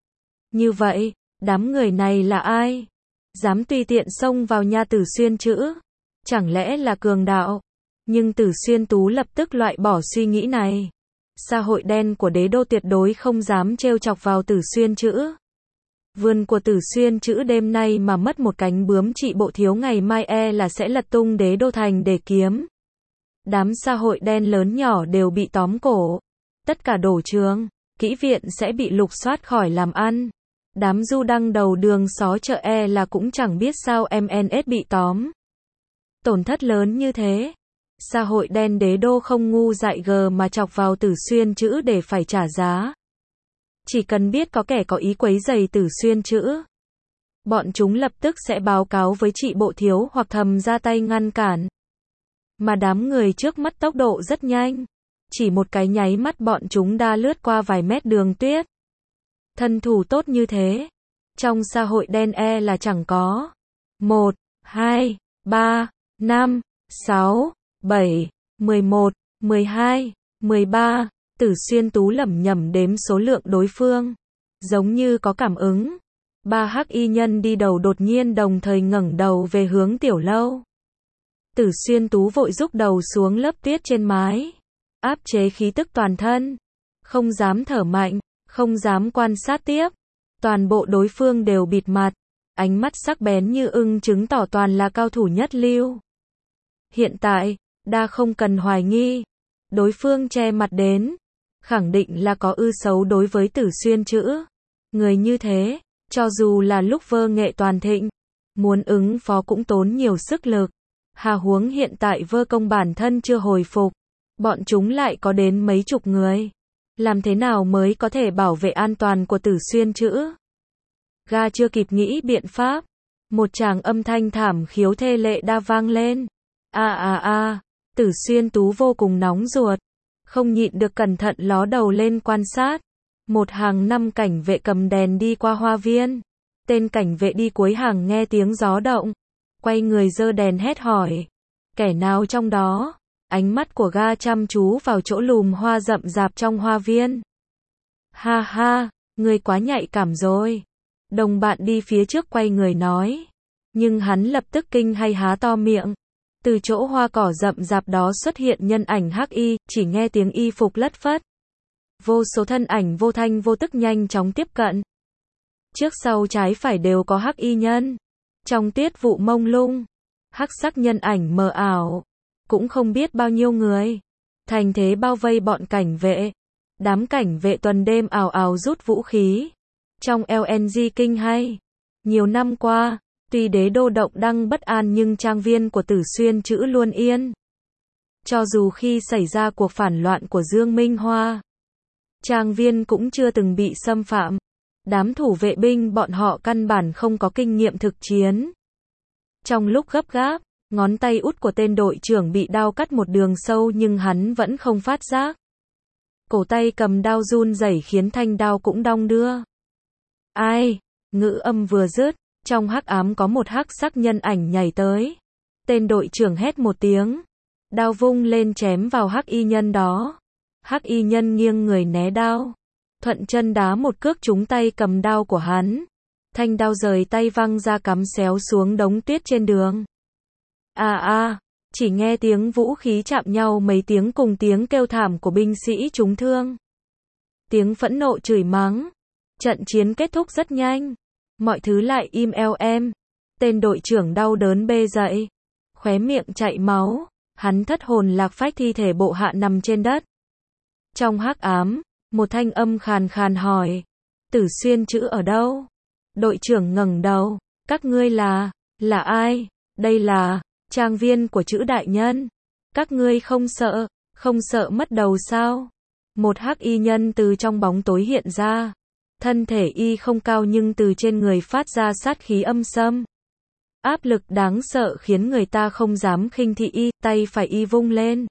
Speaker 1: Như vậy, đám người này là ai? Dám tùy tiện xông vào nhà Tử Xuyên Trữ? Chẳng lẽ là cường đạo? Nhưng Tử Xuyên Tú lập tức loại bỏ suy nghĩ này. Xã hội đen của đế đô tuyệt đối không dám trêu chọc vào Tử Xuyên Trữ. Vườn của Tử Xuyên Trữ đêm nay mà mất một cánh bướm trị bộ thiếu ngày mai e là sẽ lật tung đế đô thành để kiếm. Đám xã hội đen lớn nhỏ đều bị tóm cổ. Tất cả đổ trường, kỹ viện sẽ bị lục soát khỏi làm ăn. Đám du đăng đầu đường xó chợ e là cũng chẳng biết sao em en ét bị tóm. Tổn thất lớn như thế. Xã hội đen đế đô không ngu dại gờ mà chọc vào Tử Xuyên Trữ để phải trả giá. Chỉ cần biết có kẻ có ý quấy rầy Tử Xuyên Trữ. Bọn chúng lập tức sẽ báo cáo với trị bộ thiếu hoặc thầm ra tay ngăn cản. Mà đám người trước mắt tốc độ rất nhanh. Chỉ một cái nháy mắt bọn chúng đã lướt qua vài mét đường tuyết. Thân thủ tốt như thế. Trong xã hội đen e là chẳng có. một, hai, ba, năm, sáu, bảy, mười một, mười hai, mười ba. Tử Xuyên Tú lẩm nhẩm đếm số lượng đối phương. Giống như có cảm ứng. Ba hắc y nhân đi đầu đột nhiên đồng thời ngẩng đầu về hướng tiểu lâu. Tử Xuyên Tú vội rúc đầu xuống lớp tuyết trên mái. Áp chế khí tức toàn thân. Không dám thở mạnh. Không dám quan sát tiếp. Toàn bộ đối phương đều bịt mặt. Ánh mắt sắc bén như ưng chứng tỏ toàn là cao thủ nhất lưu. Hiện tại, đa không cần hoài nghi. Đối phương che mặt đến. Khẳng định là có ư xấu đối với Tử Xuyên Trữ. Người như thế, cho dù là lúc vơ nghệ toàn thịnh, muốn ứng phó cũng tốn nhiều sức lực. Hà huống hiện tại vơ công bản thân chưa hồi phục. Bọn chúng lại có đến mấy chục người. Làm thế nào mới có thể bảo vệ an toàn của Tử Xuyên Trữ? Ga chưa kịp nghĩ biện pháp. Một tràng âm thanh thảm khiếu thê lệ đa vang lên. A a a, Tử Xuyên Tú vô cùng nóng ruột, không nhịn được cẩn thận ló đầu lên quan sát. Một hàng năm cảnh vệ cầm đèn đi qua hoa viên. Tên cảnh vệ đi cuối hàng nghe tiếng gió động, quay người giơ đèn hét hỏi, kẻ nào trong đó? Ánh mắt của gã chăm chú vào chỗ lùm hoa rậm rạp trong hoa viên. Ha ha, ngươi quá nhạy cảm rồi. Đồng bạn đi phía trước quay người nói. Nhưng hắn lập tức kinh hay há to miệng. Từ chỗ hoa cỏ rậm rạp đó xuất hiện nhân ảnh hắc y, chỉ nghe tiếng y phục lất phất. Vô số thân ảnh vô thanh vô tức nhanh chóng tiếp cận. Trước sau trái phải đều có hắc y nhân. Trong tiết vụ mông lung, hắc sắc nhân ảnh mờ ảo, cũng không biết bao nhiêu người. Thành thế bao vây bọn cảnh vệ. Đám cảnh vệ tuần đêm ào ào rút vũ khí. Trong lờ en giê kinh hay. Nhiều năm qua, tuy đế đô động đăng bất an nhưng trang viên của Tử Xuyên Trữ luôn yên. Cho dù khi xảy ra cuộc phản loạn của Dương Minh Hoa, trang viên cũng chưa từng bị xâm phạm. Đám thủ vệ binh bọn họ căn bản không có kinh nghiệm thực chiến. Trong lúc gấp gáp, ngón tay út của tên đội trưởng bị đao cắt một đường sâu nhưng hắn vẫn không phát giác. Cổ tay cầm đao run rẩy khiến thanh đao cũng đong đưa. Ai? Ngữ âm vừa dứt, trong hắc ám có một hắc sắc nhân ảnh nhảy tới. Tên đội trưởng hét một tiếng, đao vung lên chém vào hắc y nhân đó. Hắc y nhân nghiêng người né đao, thuận chân đá một cước trúng tay cầm đao của hắn. Thanh đao rời tay văng ra cắm xéo xuống đống tuyết trên đường. À à, chỉ nghe tiếng vũ khí chạm nhau mấy tiếng cùng tiếng kêu thảm của binh sĩ trúng thương. Tiếng phẫn nộ chửi mắng. Trận chiến kết thúc rất nhanh. Mọi thứ lại im eo em. Tên đội trưởng đau đớn bê dậy. Khóe miệng chảy máu. Hắn thất hồn lạc phách thi thể bộ hạ nằm trên đất. Trong hắc ám, một thanh âm khàn khàn hỏi. Tử Xuyên Trữ ở đâu? Đội trưởng ngẩng đầu. Các ngươi là, là ai? Đây là trang viên của Trữ đại nhân. Các ngươi không sợ, không sợ mất đầu sao? Một hắc y nhân từ trong bóng tối hiện ra. Thân thể y không cao nhưng từ trên người phát ra sát khí âm sâm. Áp lực đáng sợ khiến người ta không dám khinh thị y, tay phải y vung lên.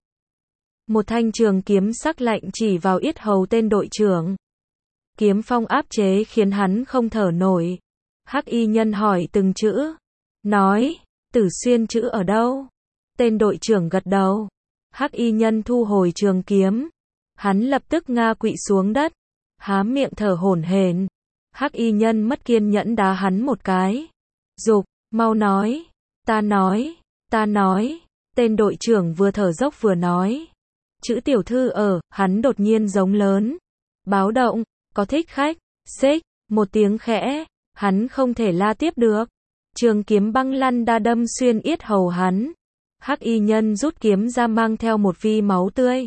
Speaker 1: Một thanh trường kiếm sắc lạnh chỉ vào yết hầu tên đội trưởng. Kiếm phong áp chế khiến hắn không thở nổi. Hắc y nhân hỏi từng chữ. Nói, Tử Xuyên Trữ ở đâu? Tên đội trưởng gật đầu. Hắc y nhân thu hồi trường kiếm. Hắn lập tức ngã quỵ xuống đất. Há miệng thở hổn hển. Hắc y nhân mất kiên nhẫn đá hắn một cái. Dục, mau nói. Ta nói, ta nói. Tên đội trưởng vừa thở dốc vừa nói. Chữ tiểu thư ở, hắn đột nhiên giống lớn. Báo động, có thích khách, xích, một tiếng khẽ. Hắn không thể la tiếp được. Trường kiếm băng lăn đa đâm xuyên yết hầu hắn. Hắc y nhân rút kiếm ra mang theo một vi máu tươi.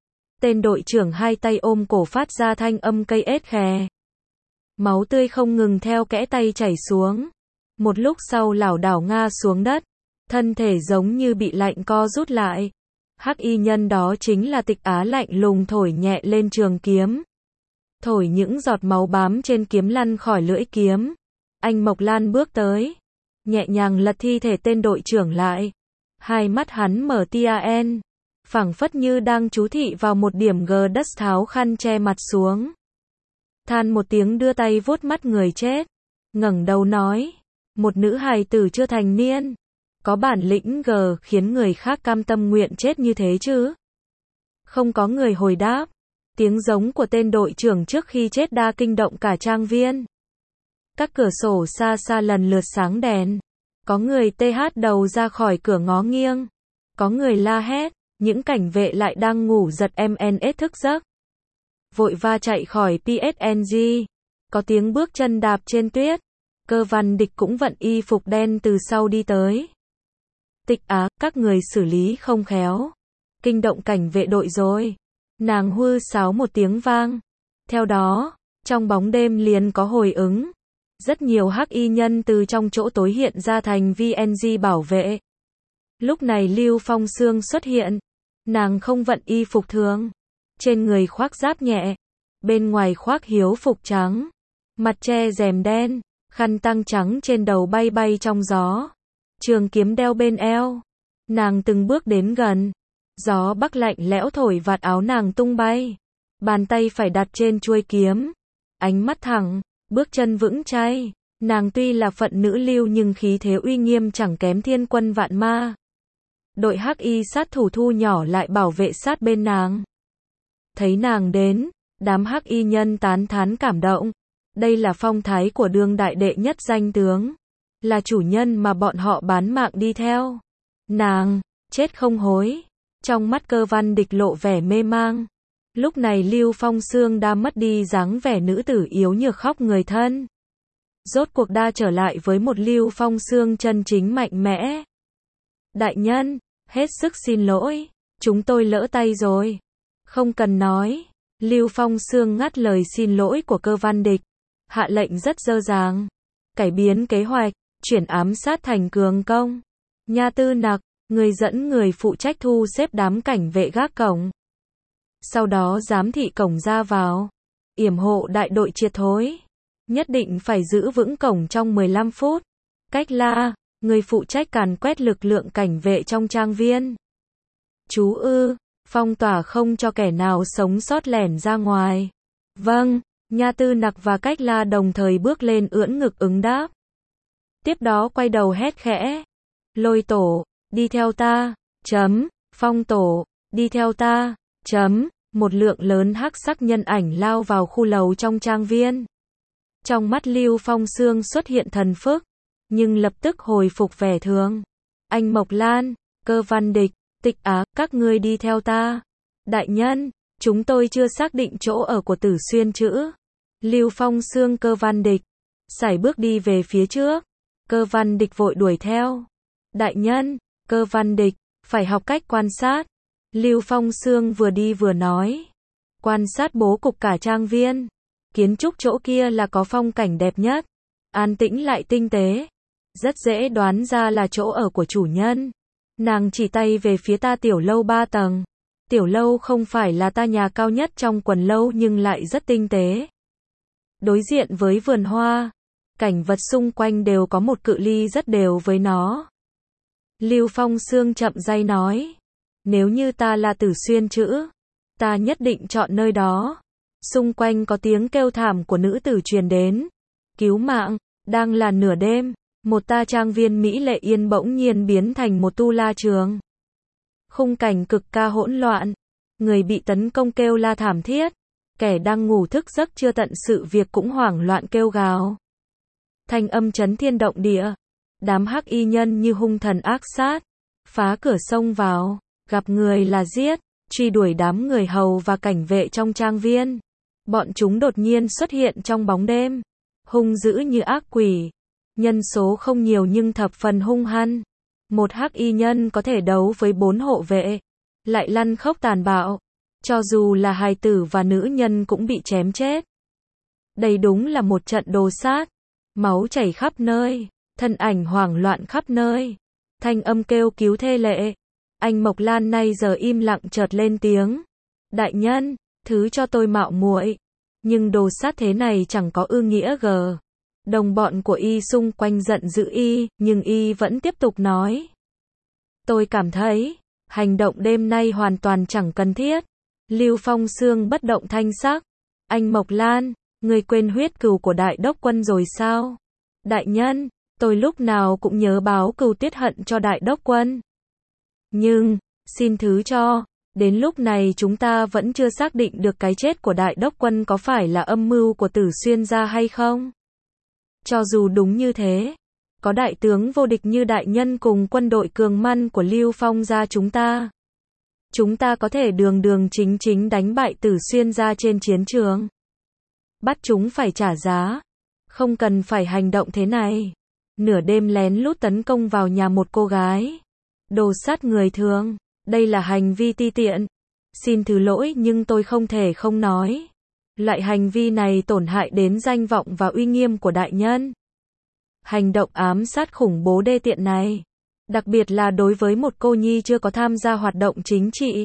Speaker 1: Tên đội trưởng hai tay ôm cổ phát ra thanh âm cây ết khè. Máu tươi không ngừng theo kẽ tay chảy xuống. Một lúc sau lảo đảo ngã xuống đất. Thân thể giống như bị lạnh co rút lại. Hắc y nhân đó chính là Tịch Á lạnh lùng thổi nhẹ lên trường kiếm. Thổi những giọt máu bám trên kiếm lăn khỏi lưỡi kiếm. Anh Mộc Lan bước tới. Nhẹ nhàng lật thi thể tên đội trưởng lại. Hai mắt hắn mở tia en. Phảng phất như đang chú thị vào một điểm G đất tháo khăn che mặt xuống. Than một tiếng đưa tay vuốt mắt người chết. Ngẩng đầu nói. Một nữ hài tử chưa thành niên. Có bản lĩnh G khiến người khác cam tâm nguyện chết như thế chứ? Không có người hồi đáp. Tiếng giống của tên đội trưởng trước khi chết đa kinh động cả trang viên. Các cửa sổ xa xa lần lượt sáng đèn. Có người tê hát đầu ra khỏi cửa ngó nghiêng. Có người la hét. Những cảnh vệ lại đang ngủ giật em en ét thức giấc. Vội va chạy khỏi pê ét en giê. Có tiếng bước chân đạp trên tuyết. Cơ Văn Địch cũng vận y phục đen từ sau đi tới. Tịch Á, các người xử lý không khéo. Kinh động cảnh vệ đội rồi. Nàng hư sáo một tiếng vang. Theo đó, trong bóng đêm liền có hồi ứng. Rất nhiều hắc y nhân từ trong chỗ tối hiện ra thành vê en giê bảo vệ. Lúc này Lưu Phong Sương xuất hiện. Nàng không vận y phục thường. Trên người khoác giáp nhẹ. Bên ngoài khoác hiếu phục trắng. Mặt che rèm đen. khăn tang trắng trên đầu bay bay trong gió, trường kiếm đeo bên eo. Nàng từng bước đến gần, gió bắc lạnh lẽo thổi vạt áo nàng tung bay, bàn tay phải đặt trên chuôi kiếm, ánh mắt thẳng, bước chân vững chãi. Nàng tuy là phận nữ lưu nhưng khí thế uy nghiêm chẳng kém thiên quân vạn ma. Đội hắc y sát thủ thu nhỏ lại bảo vệ sát bên nàng. Thấy nàng đến, đám hắc y nhân tán thán cảm động. Đây là phong thái của đương đại đệ nhất danh tướng, là chủ nhân mà bọn họ bán mạng đi theo. Nàng, chết không hối. Trong mắt Cơ Văn Địch lộ vẻ mê mang. Lúc này Lưu Phong Sương đã mất đi dáng vẻ nữ tử yếu nhược khóc người thân. Rốt cuộc đã trở lại với một Lưu Phong Sương chân chính mạnh mẽ. Đại nhân, hết sức xin lỗi, chúng tôi lỡ tay rồi. Không cần nói. Lưu Phong Sương ngắt lời xin lỗi của Cơ Văn Địch, hạ lệnh rất dơ dàng, cải biến kế hoạch, chuyển ám sát thành cường công. Nha Tư Nặc, người dẫn người phụ trách thu xếp đám cảnh vệ gác cổng. Sau đó giám thị cổng ra vào, yểm hộ đại đội triệt thối. Nhất định phải giữ vững cổng trong mười lăm phút. Cách La, người phụ trách càn quét lực lượng cảnh vệ trong trang viên. Chú ư, phong tỏa không cho kẻ nào sống sót lẻn ra ngoài. Vâng, Nha Tư Nặc và Cách La đồng thời bước lên ưỡn ngực ứng đáp. Tiếp đó quay đầu hét khẽ. Lôi tổ, đi theo ta, chấm, Phong tổ, đi theo ta, chấm, một lượng lớn hắc sắc nhân ảnh lao vào khu lầu trong trang viên. Trong mắt Lưu Phong Sương xuất hiện thần phức, nhưng lập tức hồi phục vẻ thường. Anh Mộc Lan, Cơ Văn Địch, Tịch Á, các ngươi đi theo ta. Đại nhân, chúng tôi chưa xác định chỗ ở của Tử Xuyên chữ. Lưu Phong Sương Cơ Văn Địch, sải bước đi về phía trước. Cơ Văn Địch vội đuổi theo. Đại nhân, Cơ Văn Địch, phải học cách quan sát. Lưu Phong Sương vừa đi vừa nói. Quan sát bố cục cả trang viên. Kiến trúc chỗ kia là có phong cảnh đẹp nhất. An tĩnh lại tinh tế. Rất dễ đoán ra là chỗ ở của chủ nhân. Nàng chỉ tay về phía ta tiểu lâu ba tầng. Tiểu lâu không phải là ta nhà cao nhất trong quần lâu nhưng lại rất tinh tế. Đối diện với vườn hoa, cảnh vật xung quanh đều có một cự ly rất đều với nó. Lưu Phong Sương chậm rãi nói. Nếu như ta là Tử Xuyên chữ, ta nhất định chọn nơi đó. Xung quanh có tiếng kêu thảm của nữ tử truyền đến. Cứu mạng, đang là nửa đêm, một ta trang viên mỹ lệ yên bỗng nhiên biến thành một tu la trường. Khung cảnh cực ca hỗn loạn, người bị tấn công kêu la thảm thiết, kẻ đang ngủ thức giấc chưa tận sự việc cũng hoảng loạn kêu gào. Thanh âm chấn thiên động địa, đám hắc y nhân như hung thần ác sát, phá cửa xông vào, gặp người là giết, truy đuổi đám người hầu và cảnh vệ trong trang viên. Bọn chúng đột nhiên xuất hiện trong bóng đêm, hung dữ như ác quỷ. Nhân số không nhiều nhưng thập phần hung hăng. Một hắc y nhân có thể đấu với bốn hộ vệ, lại lăn khốc tàn bạo. Cho dù là hài tử và nữ nhân cũng bị chém chết. Đây đúng là một trận đồ sát. Máu chảy khắp nơi, thân ảnh hoảng loạn khắp nơi. Thanh âm kêu cứu thê lệ. Anh Mộc Lan nay giờ im lặng chợt lên tiếng. Đại nhân, thứ cho tôi mạo muội, nhưng đồ sát thế này chẳng có ư nghĩa gờ. Đồng bọn của y xung quanh giận dữ y, nhưng y vẫn tiếp tục nói. Tôi cảm thấy, hành động đêm nay hoàn toàn chẳng cần thiết. Lưu Phong Sương bất động thanh sắc. Anh Mộc Lan, người quên huyết cừu của đại đốc quân rồi sao? Đại nhân, tôi lúc nào cũng nhớ báo cừu tiết hận cho đại đốc quân. Nhưng, xin thứ cho, đến lúc này chúng ta vẫn chưa xác định được cái chết của đại đốc quân có phải là âm mưu của Tử Xuyên gia hay không. Cho dù đúng như thế, có đại tướng vô địch như đại nhân cùng quân đội cường manh của Lưu Phong gia chúng ta. Chúng ta có thể đường đường chính chính đánh bại Tử Xuyên gia trên chiến trường. Bắt chúng phải trả giá. Không cần phải hành động thế này. Nửa đêm lén lút tấn công vào nhà một cô gái. Đồ sát người thường. Đây là hành vi ti tiện. Xin thứ lỗi nhưng tôi không thể không nói. Loại hành vi này tổn hại đến danh vọng và uy nghiêm của đại nhân. Hành động ám sát khủng bố đê tiện này, đặc biệt là đối với một cô nhi chưa có tham gia hoạt động chính trị,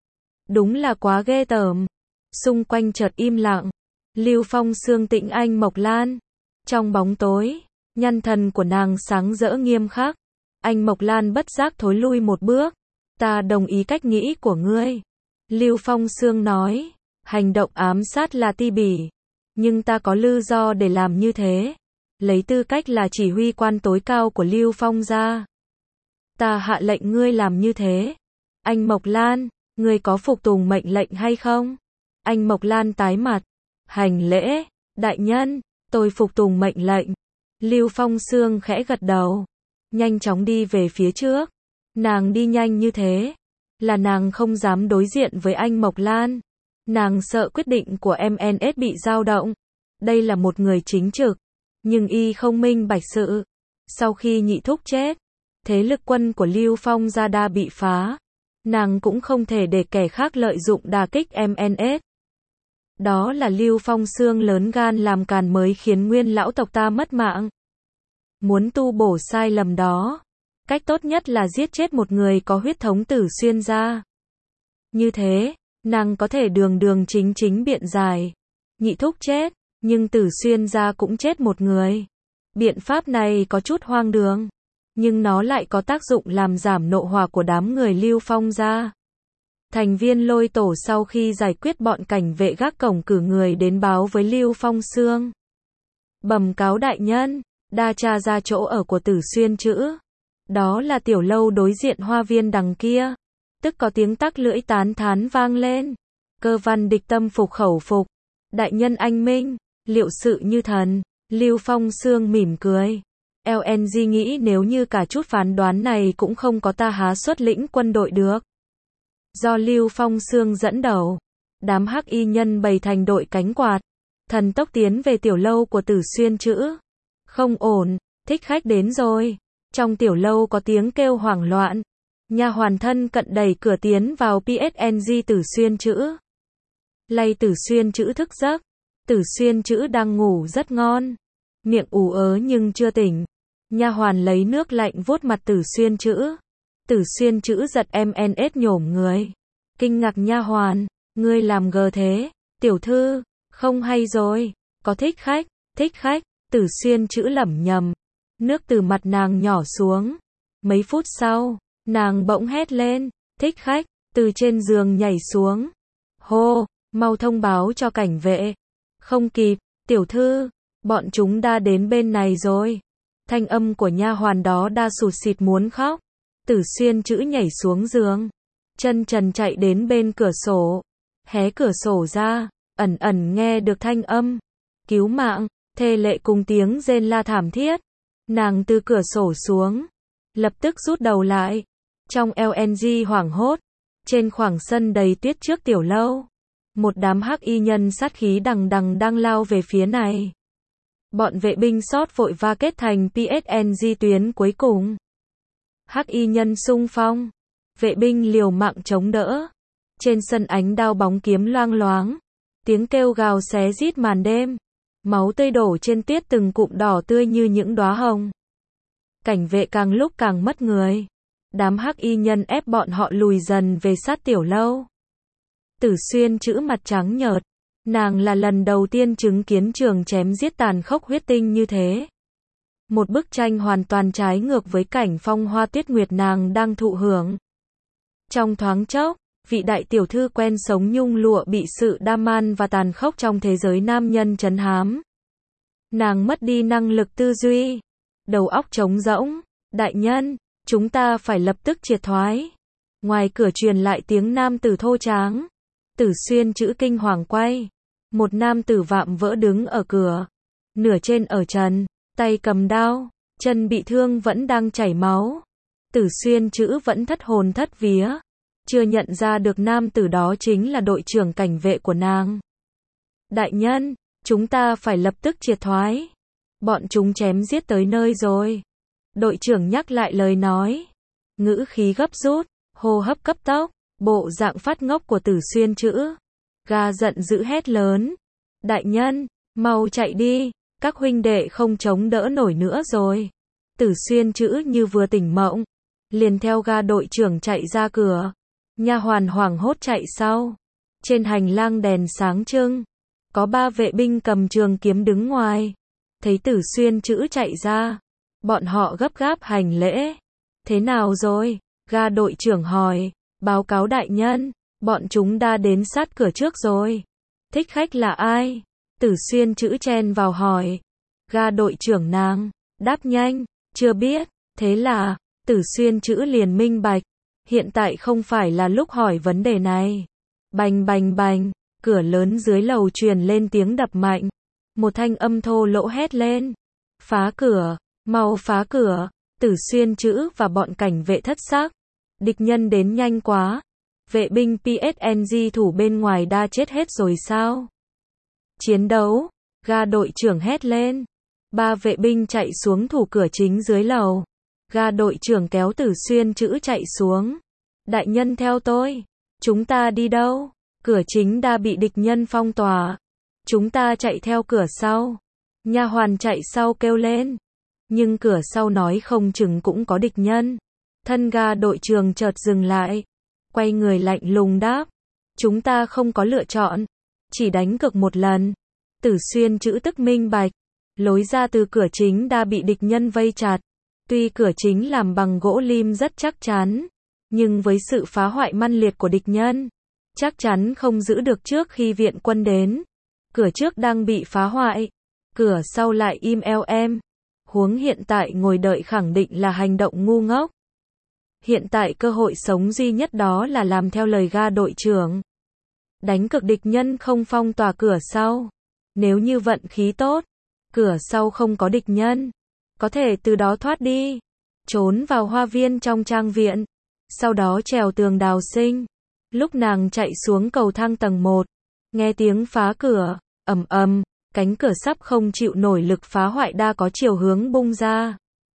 Speaker 1: đúng là quá ghê tởm. Xung quanh chợt im lặng. Lưu Phong Sương Tĩnh Anh Mộc Lan, Trong bóng tối, nhăn thần của nàng sáng rỡ nghiêm khắc. Anh Mộc Lan bất giác thối lui một bước. Ta đồng ý cách nghĩ của ngươi. Lưu Phong Sương nói. Hành động ám sát là ti bỉ. Nhưng ta có lý do để làm như thế. Lấy tư cách là chỉ huy quan tối cao của Lưu Phong ra. Ta hạ lệnh ngươi làm như thế. Anh Mộc Lan, ngươi có phục tùng mệnh lệnh hay không? Anh Mộc Lan tái mặt. Hành lễ, đại nhân, tôi phục tùng mệnh lệnh. Lưu Phong Sương khẽ gật đầu. Nhanh chóng đi về phía trước. Nàng đi nhanh như thế. Là nàng không dám đối diện với anh Mộc Lan. Nàng sợ quyết định của em en ét bị dao động. Đây là một người chính trực. Nhưng y không minh bạch sự. Sau khi nhị thúc chết, thế lực quân của Lưu Phong gia đa bị phá. Nàng cũng không thể để kẻ khác lợi dụng đả kích em en ét. Đó là Lưu Phong Sương lớn gan làm càn mới khiến nguyên lão tộc ta mất mạng. Muốn tu bổ sai lầm đó, cách tốt nhất là giết chết một người có huyết thống Tử Xuyên gia. Như thế, nàng có thể đường đường chính chính biện giải. Nhị thúc chết, nhưng Tử Xuyên gia cũng chết một người. Biện pháp này có chút hoang đường, nhưng nó lại có tác dụng làm giảm nộ hỏa của đám người Lưu Phong gia. Thành viên Lôi Tổ sau khi giải quyết bọn cảnh vệ gác cổng cử người đến báo với Lưu Phong Sương. Bẩm cáo đại nhân, đa tra ra chỗ ở của Tử Xuyên chữ. Đó là tiểu lâu đối diện hoa viên đằng kia. Tức có tiếng tắc lưỡi tán thán vang lên. Cơ văn địch tâm phục khẩu phục. Đại nhân anh minh, liệu sự như thần. Lưu Phong Sương mỉm cười. lờ en giê nghĩ nếu như cả chút phán đoán này cũng không có ta há xuất lĩnh quân đội được. Do Lưu Phong Sương dẫn đầu, đám hắc y nhân bày thành đội cánh quạt, thần tốc tiến về tiểu lâu của Tử Xuyên chữ. Không ổn, thích khách đến rồi. Trong tiểu lâu có tiếng kêu hoảng loạn. Nha hoàn thân cận đẩy cửa tiến vào pê ét en giê Tử Xuyên chữ. Lay Tử Xuyên chữ thức giấc. Tử Xuyên chữ đang ngủ rất ngon, miệng ù ớ nhưng chưa tỉnh. Nha hoàn lấy nước lạnh vuốt mặt Tử Xuyên chữ. Tử Xuyên chữ giật em en ét nhổm người. Kinh ngạc nha hoàn, ngươi làm gờ thế, tiểu thư, không hay rồi, có thích khách, thích khách. Tử Xuyên chữ lẩm nhẩm. Nước từ mặt nàng nhỏ xuống. Mấy phút sau, nàng bỗng hét lên, thích khách, từ trên giường nhảy xuống. Hô, mau thông báo cho cảnh vệ. Không kịp, tiểu thư, bọn chúng đã đến bên này rồi. Thanh âm của nha hoàn đó đã sụt sịt muốn khóc. Tử Xuyên chữ nhảy xuống giường, chân trần chạy đến bên cửa sổ, hé cửa sổ ra, ẩn ẩn nghe được thanh âm cứu mạng, thê lệ cùng tiếng rên la thảm thiết. Nàng từ cửa sổ xuống, lập tức rút đầu lại. Trong lờ en giê hoảng hốt, trên khoảng sân đầy tuyết trước tiểu lâu, một đám hắc y nhân sát khí đằng đằng đang lao về phía này. Bọn vệ binh sót vội va kết thành pê ét en giê tuyến cuối cùng. Hắc y nhân xung phong, vệ binh liều mạng chống đỡ. Trên sân ánh đao bóng kiếm loang loáng, tiếng kêu gào xé rít màn đêm. Máu tươi đổ trên tuyết từng cụm đỏ tươi như những đóa hồng. Cảnh vệ càng lúc càng mất người. Đám hắc y nhân ép bọn họ lùi dần về sát tiểu lâu. Tử Xuyên chữ mặt trắng nhợt. Nàng là lần đầu tiên chứng kiến trường chém giết tàn khốc huyết tinh như thế. Một bức tranh hoàn toàn trái ngược với cảnh phong hoa tuyết nguyệt nàng đang thụ hưởng. Trong thoáng chốc, vị đại tiểu thư quen sống nhung lụa bị sự đam man và tàn khốc trong thế giới nam nhân trấn hám. Nàng mất đi năng lực tư duy, đầu óc trống rỗng. Đại nhân, chúng ta phải lập tức triệt thoái. Ngoài cửa truyền lại tiếng nam tử thô tráng. Tử Xuyên chữ kinh hoàng quay. Một nam tử vạm vỡ đứng ở cửa, nửa trên ở trần, tay cầm đao, chân bị thương vẫn đang chảy máu. Tử Xuyên chữ vẫn thất hồn thất vía, chưa nhận ra được nam tử đó chính là đội trưởng cảnh vệ của nàng. Đại nhân, chúng ta phải lập tức triệt thoái. Bọn chúng chém giết tới nơi rồi. Đội trưởng nhắc lại lời nói, ngữ khí gấp rút, hô hấp cấp tốc, bộ dạng phát ngốc của Tử Xuyên chữ. Gà giận dữ hét lớn. Đại nhân, mau chạy đi, các huynh đệ không chống đỡ nổi nữa rồi. Tử Xuyên chữ như vừa tỉnh mộng, liền theo ga đội trưởng chạy ra cửa. Nha hoàn hoảng hốt chạy sau. Trên hành lang đèn sáng trưng, có ba vệ binh cầm trường kiếm đứng ngoài. thấy Tử Xuyên Trữ chạy ra, bọn họ gấp gáp hành lễ. Thế nào rồi? Ga đội trưởng hỏi. Báo cáo đại nhân, bọn chúng đã đến sát cửa trước rồi. Thích khách là ai? Tử Xuyên Trữ chen vào hỏi. Ga đội trưởng nàng, đáp nhanh, chưa biết. Thế là, Tử Xuyên Trữ liền minh bạch. Hiện tại không phải là lúc hỏi vấn đề này. Bành bành bành, cửa lớn dưới lầu truyền lên tiếng đập mạnh. Một thanh âm thô lỗ hét lên. Phá cửa, mau phá cửa. Tử Xuyên Trữ và bọn cảnh vệ thất xác. Địch nhân đến nhanh quá. Vệ binh pê ét en giê thủ bên ngoài đã chết hết rồi sao? Chiến đấu, Ga đội trưởng hét lên. Ba vệ binh chạy xuống thủ cửa chính dưới lầu. Ga đội trưởng kéo Tử Xuyên Trữ chạy xuống. Đại nhân theo tôi. Chúng ta đi đâu? Cửa chính đã bị địch nhân phong tỏa. Chúng ta chạy theo cửa sau. Nha hoàn chạy sau kêu lên. Nhưng cửa sau nói không chừng cũng có địch nhân. Thân Ga đội trưởng chợt dừng lại. Quay người lạnh lùng đáp. Chúng ta không có lựa chọn. Chỉ đánh cược một lần. Tử Xuyên Trữ tức minh bạch. Lối ra từ cửa chính đã bị địch nhân vây chặt. Tuy cửa chính làm bằng gỗ lim rất chắc chắn. Nhưng với sự phá hoại man liệt của địch nhân, chắc chắn không giữ được trước khi viện quân đến. Cửa trước đang bị phá hoại. Cửa sau lại im eo em. Huống hiện tại ngồi đợi khẳng định là hành động ngu ngốc. Hiện tại cơ hội sống duy nhất đó là làm theo lời Ga đội trưởng. Đánh cược địch nhân không phong tỏa cửa sau. Nếu như vận khí tốt, cửa sau không có địch nhân, có thể từ đó thoát đi, trốn vào hoa viên trong trang viện, sau đó trèo tường đào sinh. Lúc nàng chạy xuống cầu thang tầng một, nghe tiếng phá cửa, ầm ầm, cánh cửa sắp không chịu nổi lực phá hoại đa có chiều hướng bung ra.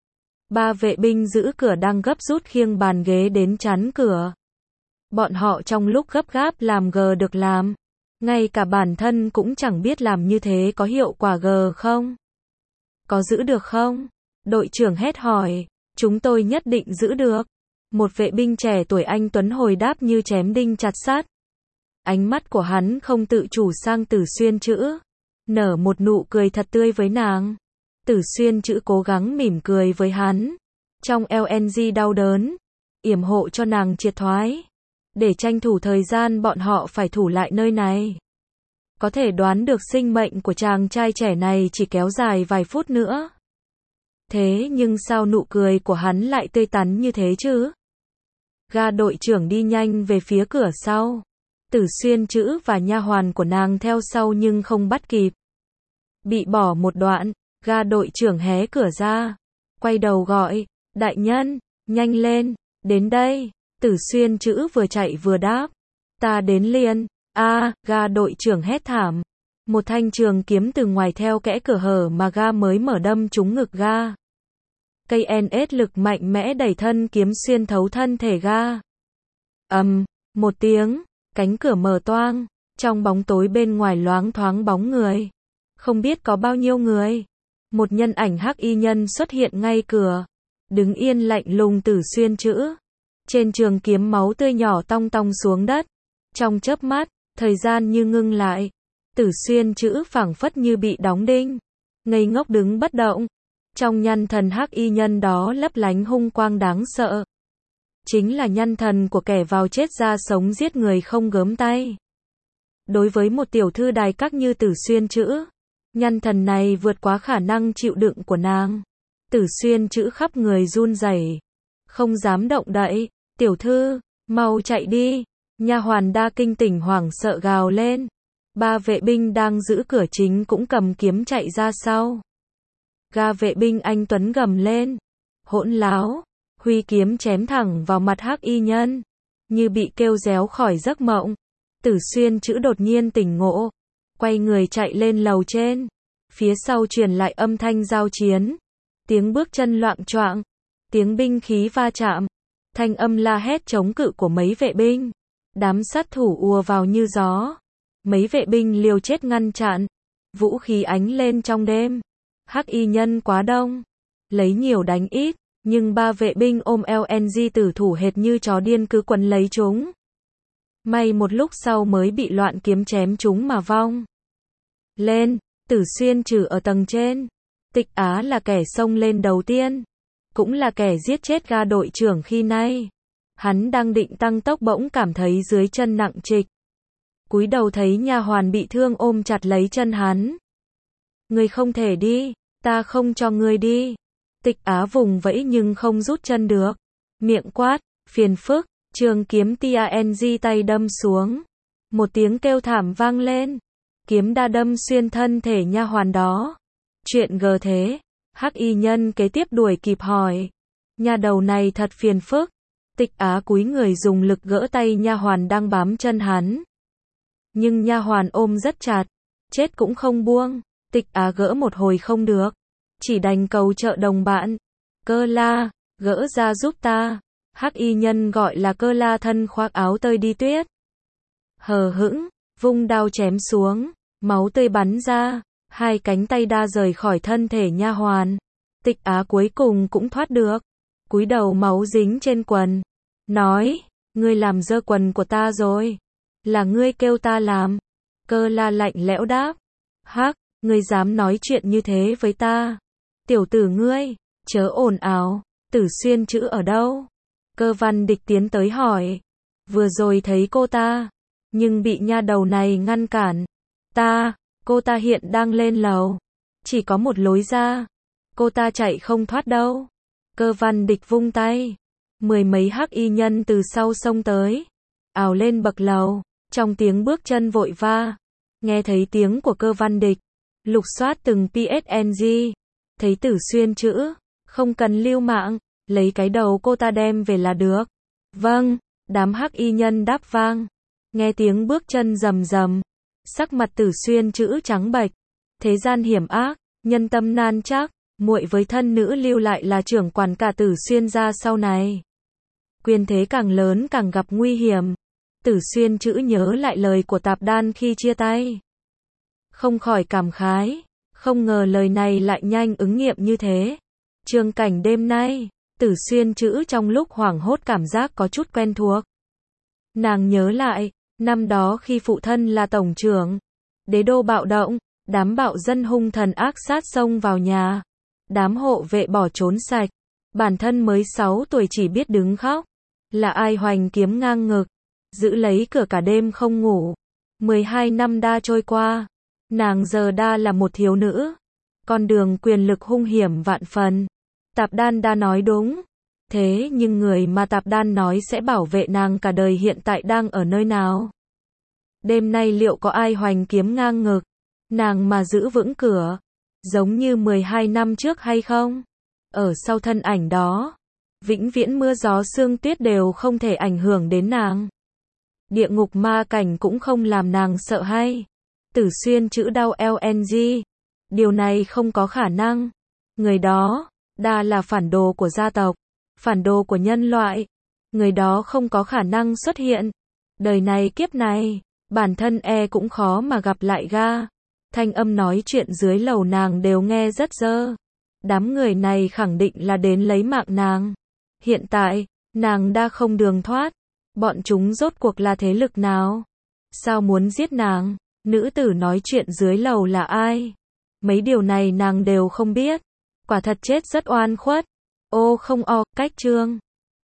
Speaker 1: Ba vệ binh giữ cửa đang gấp rút khiêng bàn ghế đến chắn cửa. Bọn họ trong lúc gấp gáp làm gờ được làm. Ngay cả bản thân cũng chẳng biết làm như thế có hiệu quả gờ không? Có giữ được không? Đội trưởng hét hỏi. Chúng tôi nhất định giữ được. Một vệ binh trẻ tuổi anh tuấn hồi đáp như chém đinh chặt sắt. Ánh mắt của hắn không tự chủ sang Tử Xuyên Trữ. Nở một nụ cười thật tươi với nàng. Tử Xuyên Trữ cố gắng mỉm cười với hắn. Trong lờ en giê đau đớn. Yểm hộ cho nàng triệt thoái. Để tranh thủ thời gian bọn họ phải thủ lại nơi này. Có thể đoán được sinh mệnh của chàng trai trẻ này chỉ kéo dài vài phút nữa. Thế nhưng sao nụ cười của hắn lại tươi tắn như thế chứ? Ga đội trưởng đi nhanh về phía cửa sau. Tử Xuyên Trữ và nha hoàn của nàng theo sau nhưng không bắt kịp. Bị bỏ một đoạn, Ga đội trưởng hé cửa ra. Quay đầu gọi, đại nhân, nhanh lên, đến đây. Tử Xuyên Trữ vừa chạy vừa đáp. Ta đến liền. A, à, Ga đội trưởng hét thảm. Một thanh trường kiếm từ ngoài theo kẽ cửa hở mà Ga mới mở đâm trúng ngực Ga. Cây en ét lực mạnh mẽ đẩy thân kiếm xuyên thấu thân thể Ga. Ầm, um, một tiếng, cánh cửa mở toang, trong bóng tối bên ngoài loáng thoáng bóng người. Không biết có bao nhiêu người. Một nhân ảnh hắc y nhân xuất hiện ngay cửa, đứng yên lạnh lùng Tử Xuyên Trữ. Trên trường kiếm máu tươi nhỏ tong tong xuống đất. Trong chớp mắt, thời gian như ngưng lại. Tử Xuyên Trữ phảng phất như bị đóng đinh, ngây ngốc đứng bất động. Trong nhân thần hắc y nhân đó lấp lánh hung quang đáng sợ. Chính là nhân thần của kẻ vào chết ra sống giết người không gớm tay. Đối với một tiểu thư đài các như Tử Xuyên Trữ, nhân thần này vượt quá khả năng chịu đựng của nàng. Tử Xuyên Trữ khắp người run rẩy, không dám động đậy. Tiểu thư, mau chạy đi. Nha hoàn đa kinh tỉnh hoảng sợ gào lên. Ba vệ binh đang giữ cửa chính cũng cầm kiếm chạy ra sau. Ga vệ binh anh tuấn gầm lên. Hỗn láo. Huy kiếm chém thẳng vào mặt hắc y nhân. Như bị kêu réo khỏi giấc mộng. Tử Xuyên Trữ đột nhiên tỉnh ngộ. Quay người chạy lên lầu trên. Phía sau truyền lại âm thanh giao chiến. Tiếng bước chân loạng choạng. Tiếng binh khí va chạm. Thanh âm la hét chống cự của mấy vệ binh. Đám sát thủ ùa vào như gió. Mấy vệ binh liều chết ngăn chặn. Vũ khí ánh lên trong đêm. Hắc y nhân quá đông. Lấy nhiều đánh ít. Nhưng ba vệ binh ôm lờ en giê tử thủ hệt như chó điên cứ quấn lấy chúng. May một lúc sau mới bị loạn kiếm chém chúng mà vong. Lên, Tử Xuyên Trữ ở tầng trên. Tịch Á là kẻ xông lên đầu tiên, cũng là kẻ giết chết ga đội trưởng khi nay. Hắn đang định tăng tốc bỗng cảm thấy dưới chân nặng trịch. Cúi đầu thấy nha hoàn bị thương ôm chặt lấy chân hắn. Ngươi không thể đi, ta không cho ngươi đi. Tịch Á vùng vẫy nhưng không rút chân được. Miệng quát, phiền phức, trường kiếm tang tay đâm xuống. Một tiếng kêu thảm vang lên. Kiếm đã đâm xuyên thân thể nha hoàn đó. Chuyện gờ thế, hắc y nhân kế tiếp đuổi kịp hỏi. Nhà đầu này thật phiền phức. Tịch Á cúi người dùng lực gỡ tay nha hoàn đang bám chân hắn. Nhưng nha hoàn ôm rất chặt, chết cũng không buông. Tịch Á gỡ một hồi không được, chỉ đành cầu trợ đồng bạn. Cơ La, gỡ ra giúp ta. Hắc y nhân gọi là Cơ La thân khoác áo tơi đi tuyết. Hờ hững, vung đao chém xuống, máu tươi bắn ra, hai cánh tay đa rời khỏi thân thể nha hoàn. Tịch Á cuối cùng cũng thoát được. Cúi đầu máu dính trên quần, nói, ngươi làm dơ quần của ta rồi. Là ngươi kêu ta làm. Cơ La lạnh lẽo đáp, hắc, ngươi dám nói chuyện như thế với ta. Tiểu tử ngươi, chớ ồn ào, Tử Xuyên chữ ở đâu? Cơ Văn Địch tiến tới hỏi. Vừa rồi thấy cô ta, nhưng bị nha đầu này ngăn cản. Ta, cô ta hiện đang lên lầu. Chỉ có một lối ra. Cô ta chạy không thoát đâu. Cơ Văn Địch vung tay. Mười mấy hắc y nhân từ sau xông tới. Ào lên bậc lầu, trong tiếng bước chân vội va. Nghe thấy tiếng của Cơ Văn Địch. Lục soát từng pê ét en giê. Thấy Tử Xuyên chữ. Không cần lưu mạng. Lấy cái đầu cô ta đem về là được. Vâng, đám hắc y nhân đáp vang. Nghe tiếng bước chân rầm rầm. Sắc mặt Tử Xuyên chữ trắng bệch. Thế gian hiểm ác, nhân tâm nan trắc. Muội với thân nữ lưu lại là trưởng quản cả Tử Xuyên gia sau này. Quyền thế càng lớn càng gặp nguy hiểm. Tử Xuyên chữ nhớ lại lời của Tạp Đan khi chia tay. Không khỏi cảm khái. Không ngờ lời này lại nhanh ứng nghiệm như thế. Trường cảnh đêm nay, Tử Xuyên chữ trong lúc hoảng hốt cảm giác có chút quen thuộc. Nàng nhớ lại, năm đó khi phụ thân là tổng trưởng, đế đô bạo động, đám bạo dân hung thần ác sát xông vào nhà. Đám hộ vệ bỏ trốn sạch. Bản thân mới sáu tuổi chỉ biết đứng khóc. Là ai hoành kiếm ngang ngực, giữ lấy cửa cả đêm không ngủ. mười hai năm đã trôi qua. Nàng giờ đã là một thiếu nữ. Con đường quyền lực hung hiểm vạn phần. Tạp Đan đã nói đúng. Thế nhưng người mà Tạp Đan nói sẽ bảo vệ nàng cả đời hiện tại đang ở nơi nào? Đêm nay liệu có ai hoành kiếm ngang ngực, nàng mà giữ vững cửa, giống như mười hai năm trước hay không? Ở sau thân ảnh đó, vĩnh viễn mưa gió sương tuyết đều không thể ảnh hưởng đến nàng. Địa ngục ma cảnh cũng không làm nàng sợ hay. Tử Xuyên chữ đau eo en giê. Điều này không có khả năng. Người đó, đa là phản đồ của gia tộc, phản đồ của nhân loại. Người đó không có khả năng xuất hiện. Đời này kiếp này, bản thân e cũng khó mà gặp lại ga. Thanh âm nói chuyện dưới lầu nàng đều nghe rất dơ. Đám người này khẳng định là đến lấy mạng nàng. Hiện tại, nàng đã không đường thoát. Bọn chúng rốt cuộc là thế lực nào? Sao muốn giết nàng? Nữ tử nói chuyện dưới lầu là ai? Mấy điều này nàng đều không biết. Quả thật chết rất oan khuất. Ô không o, cách chương.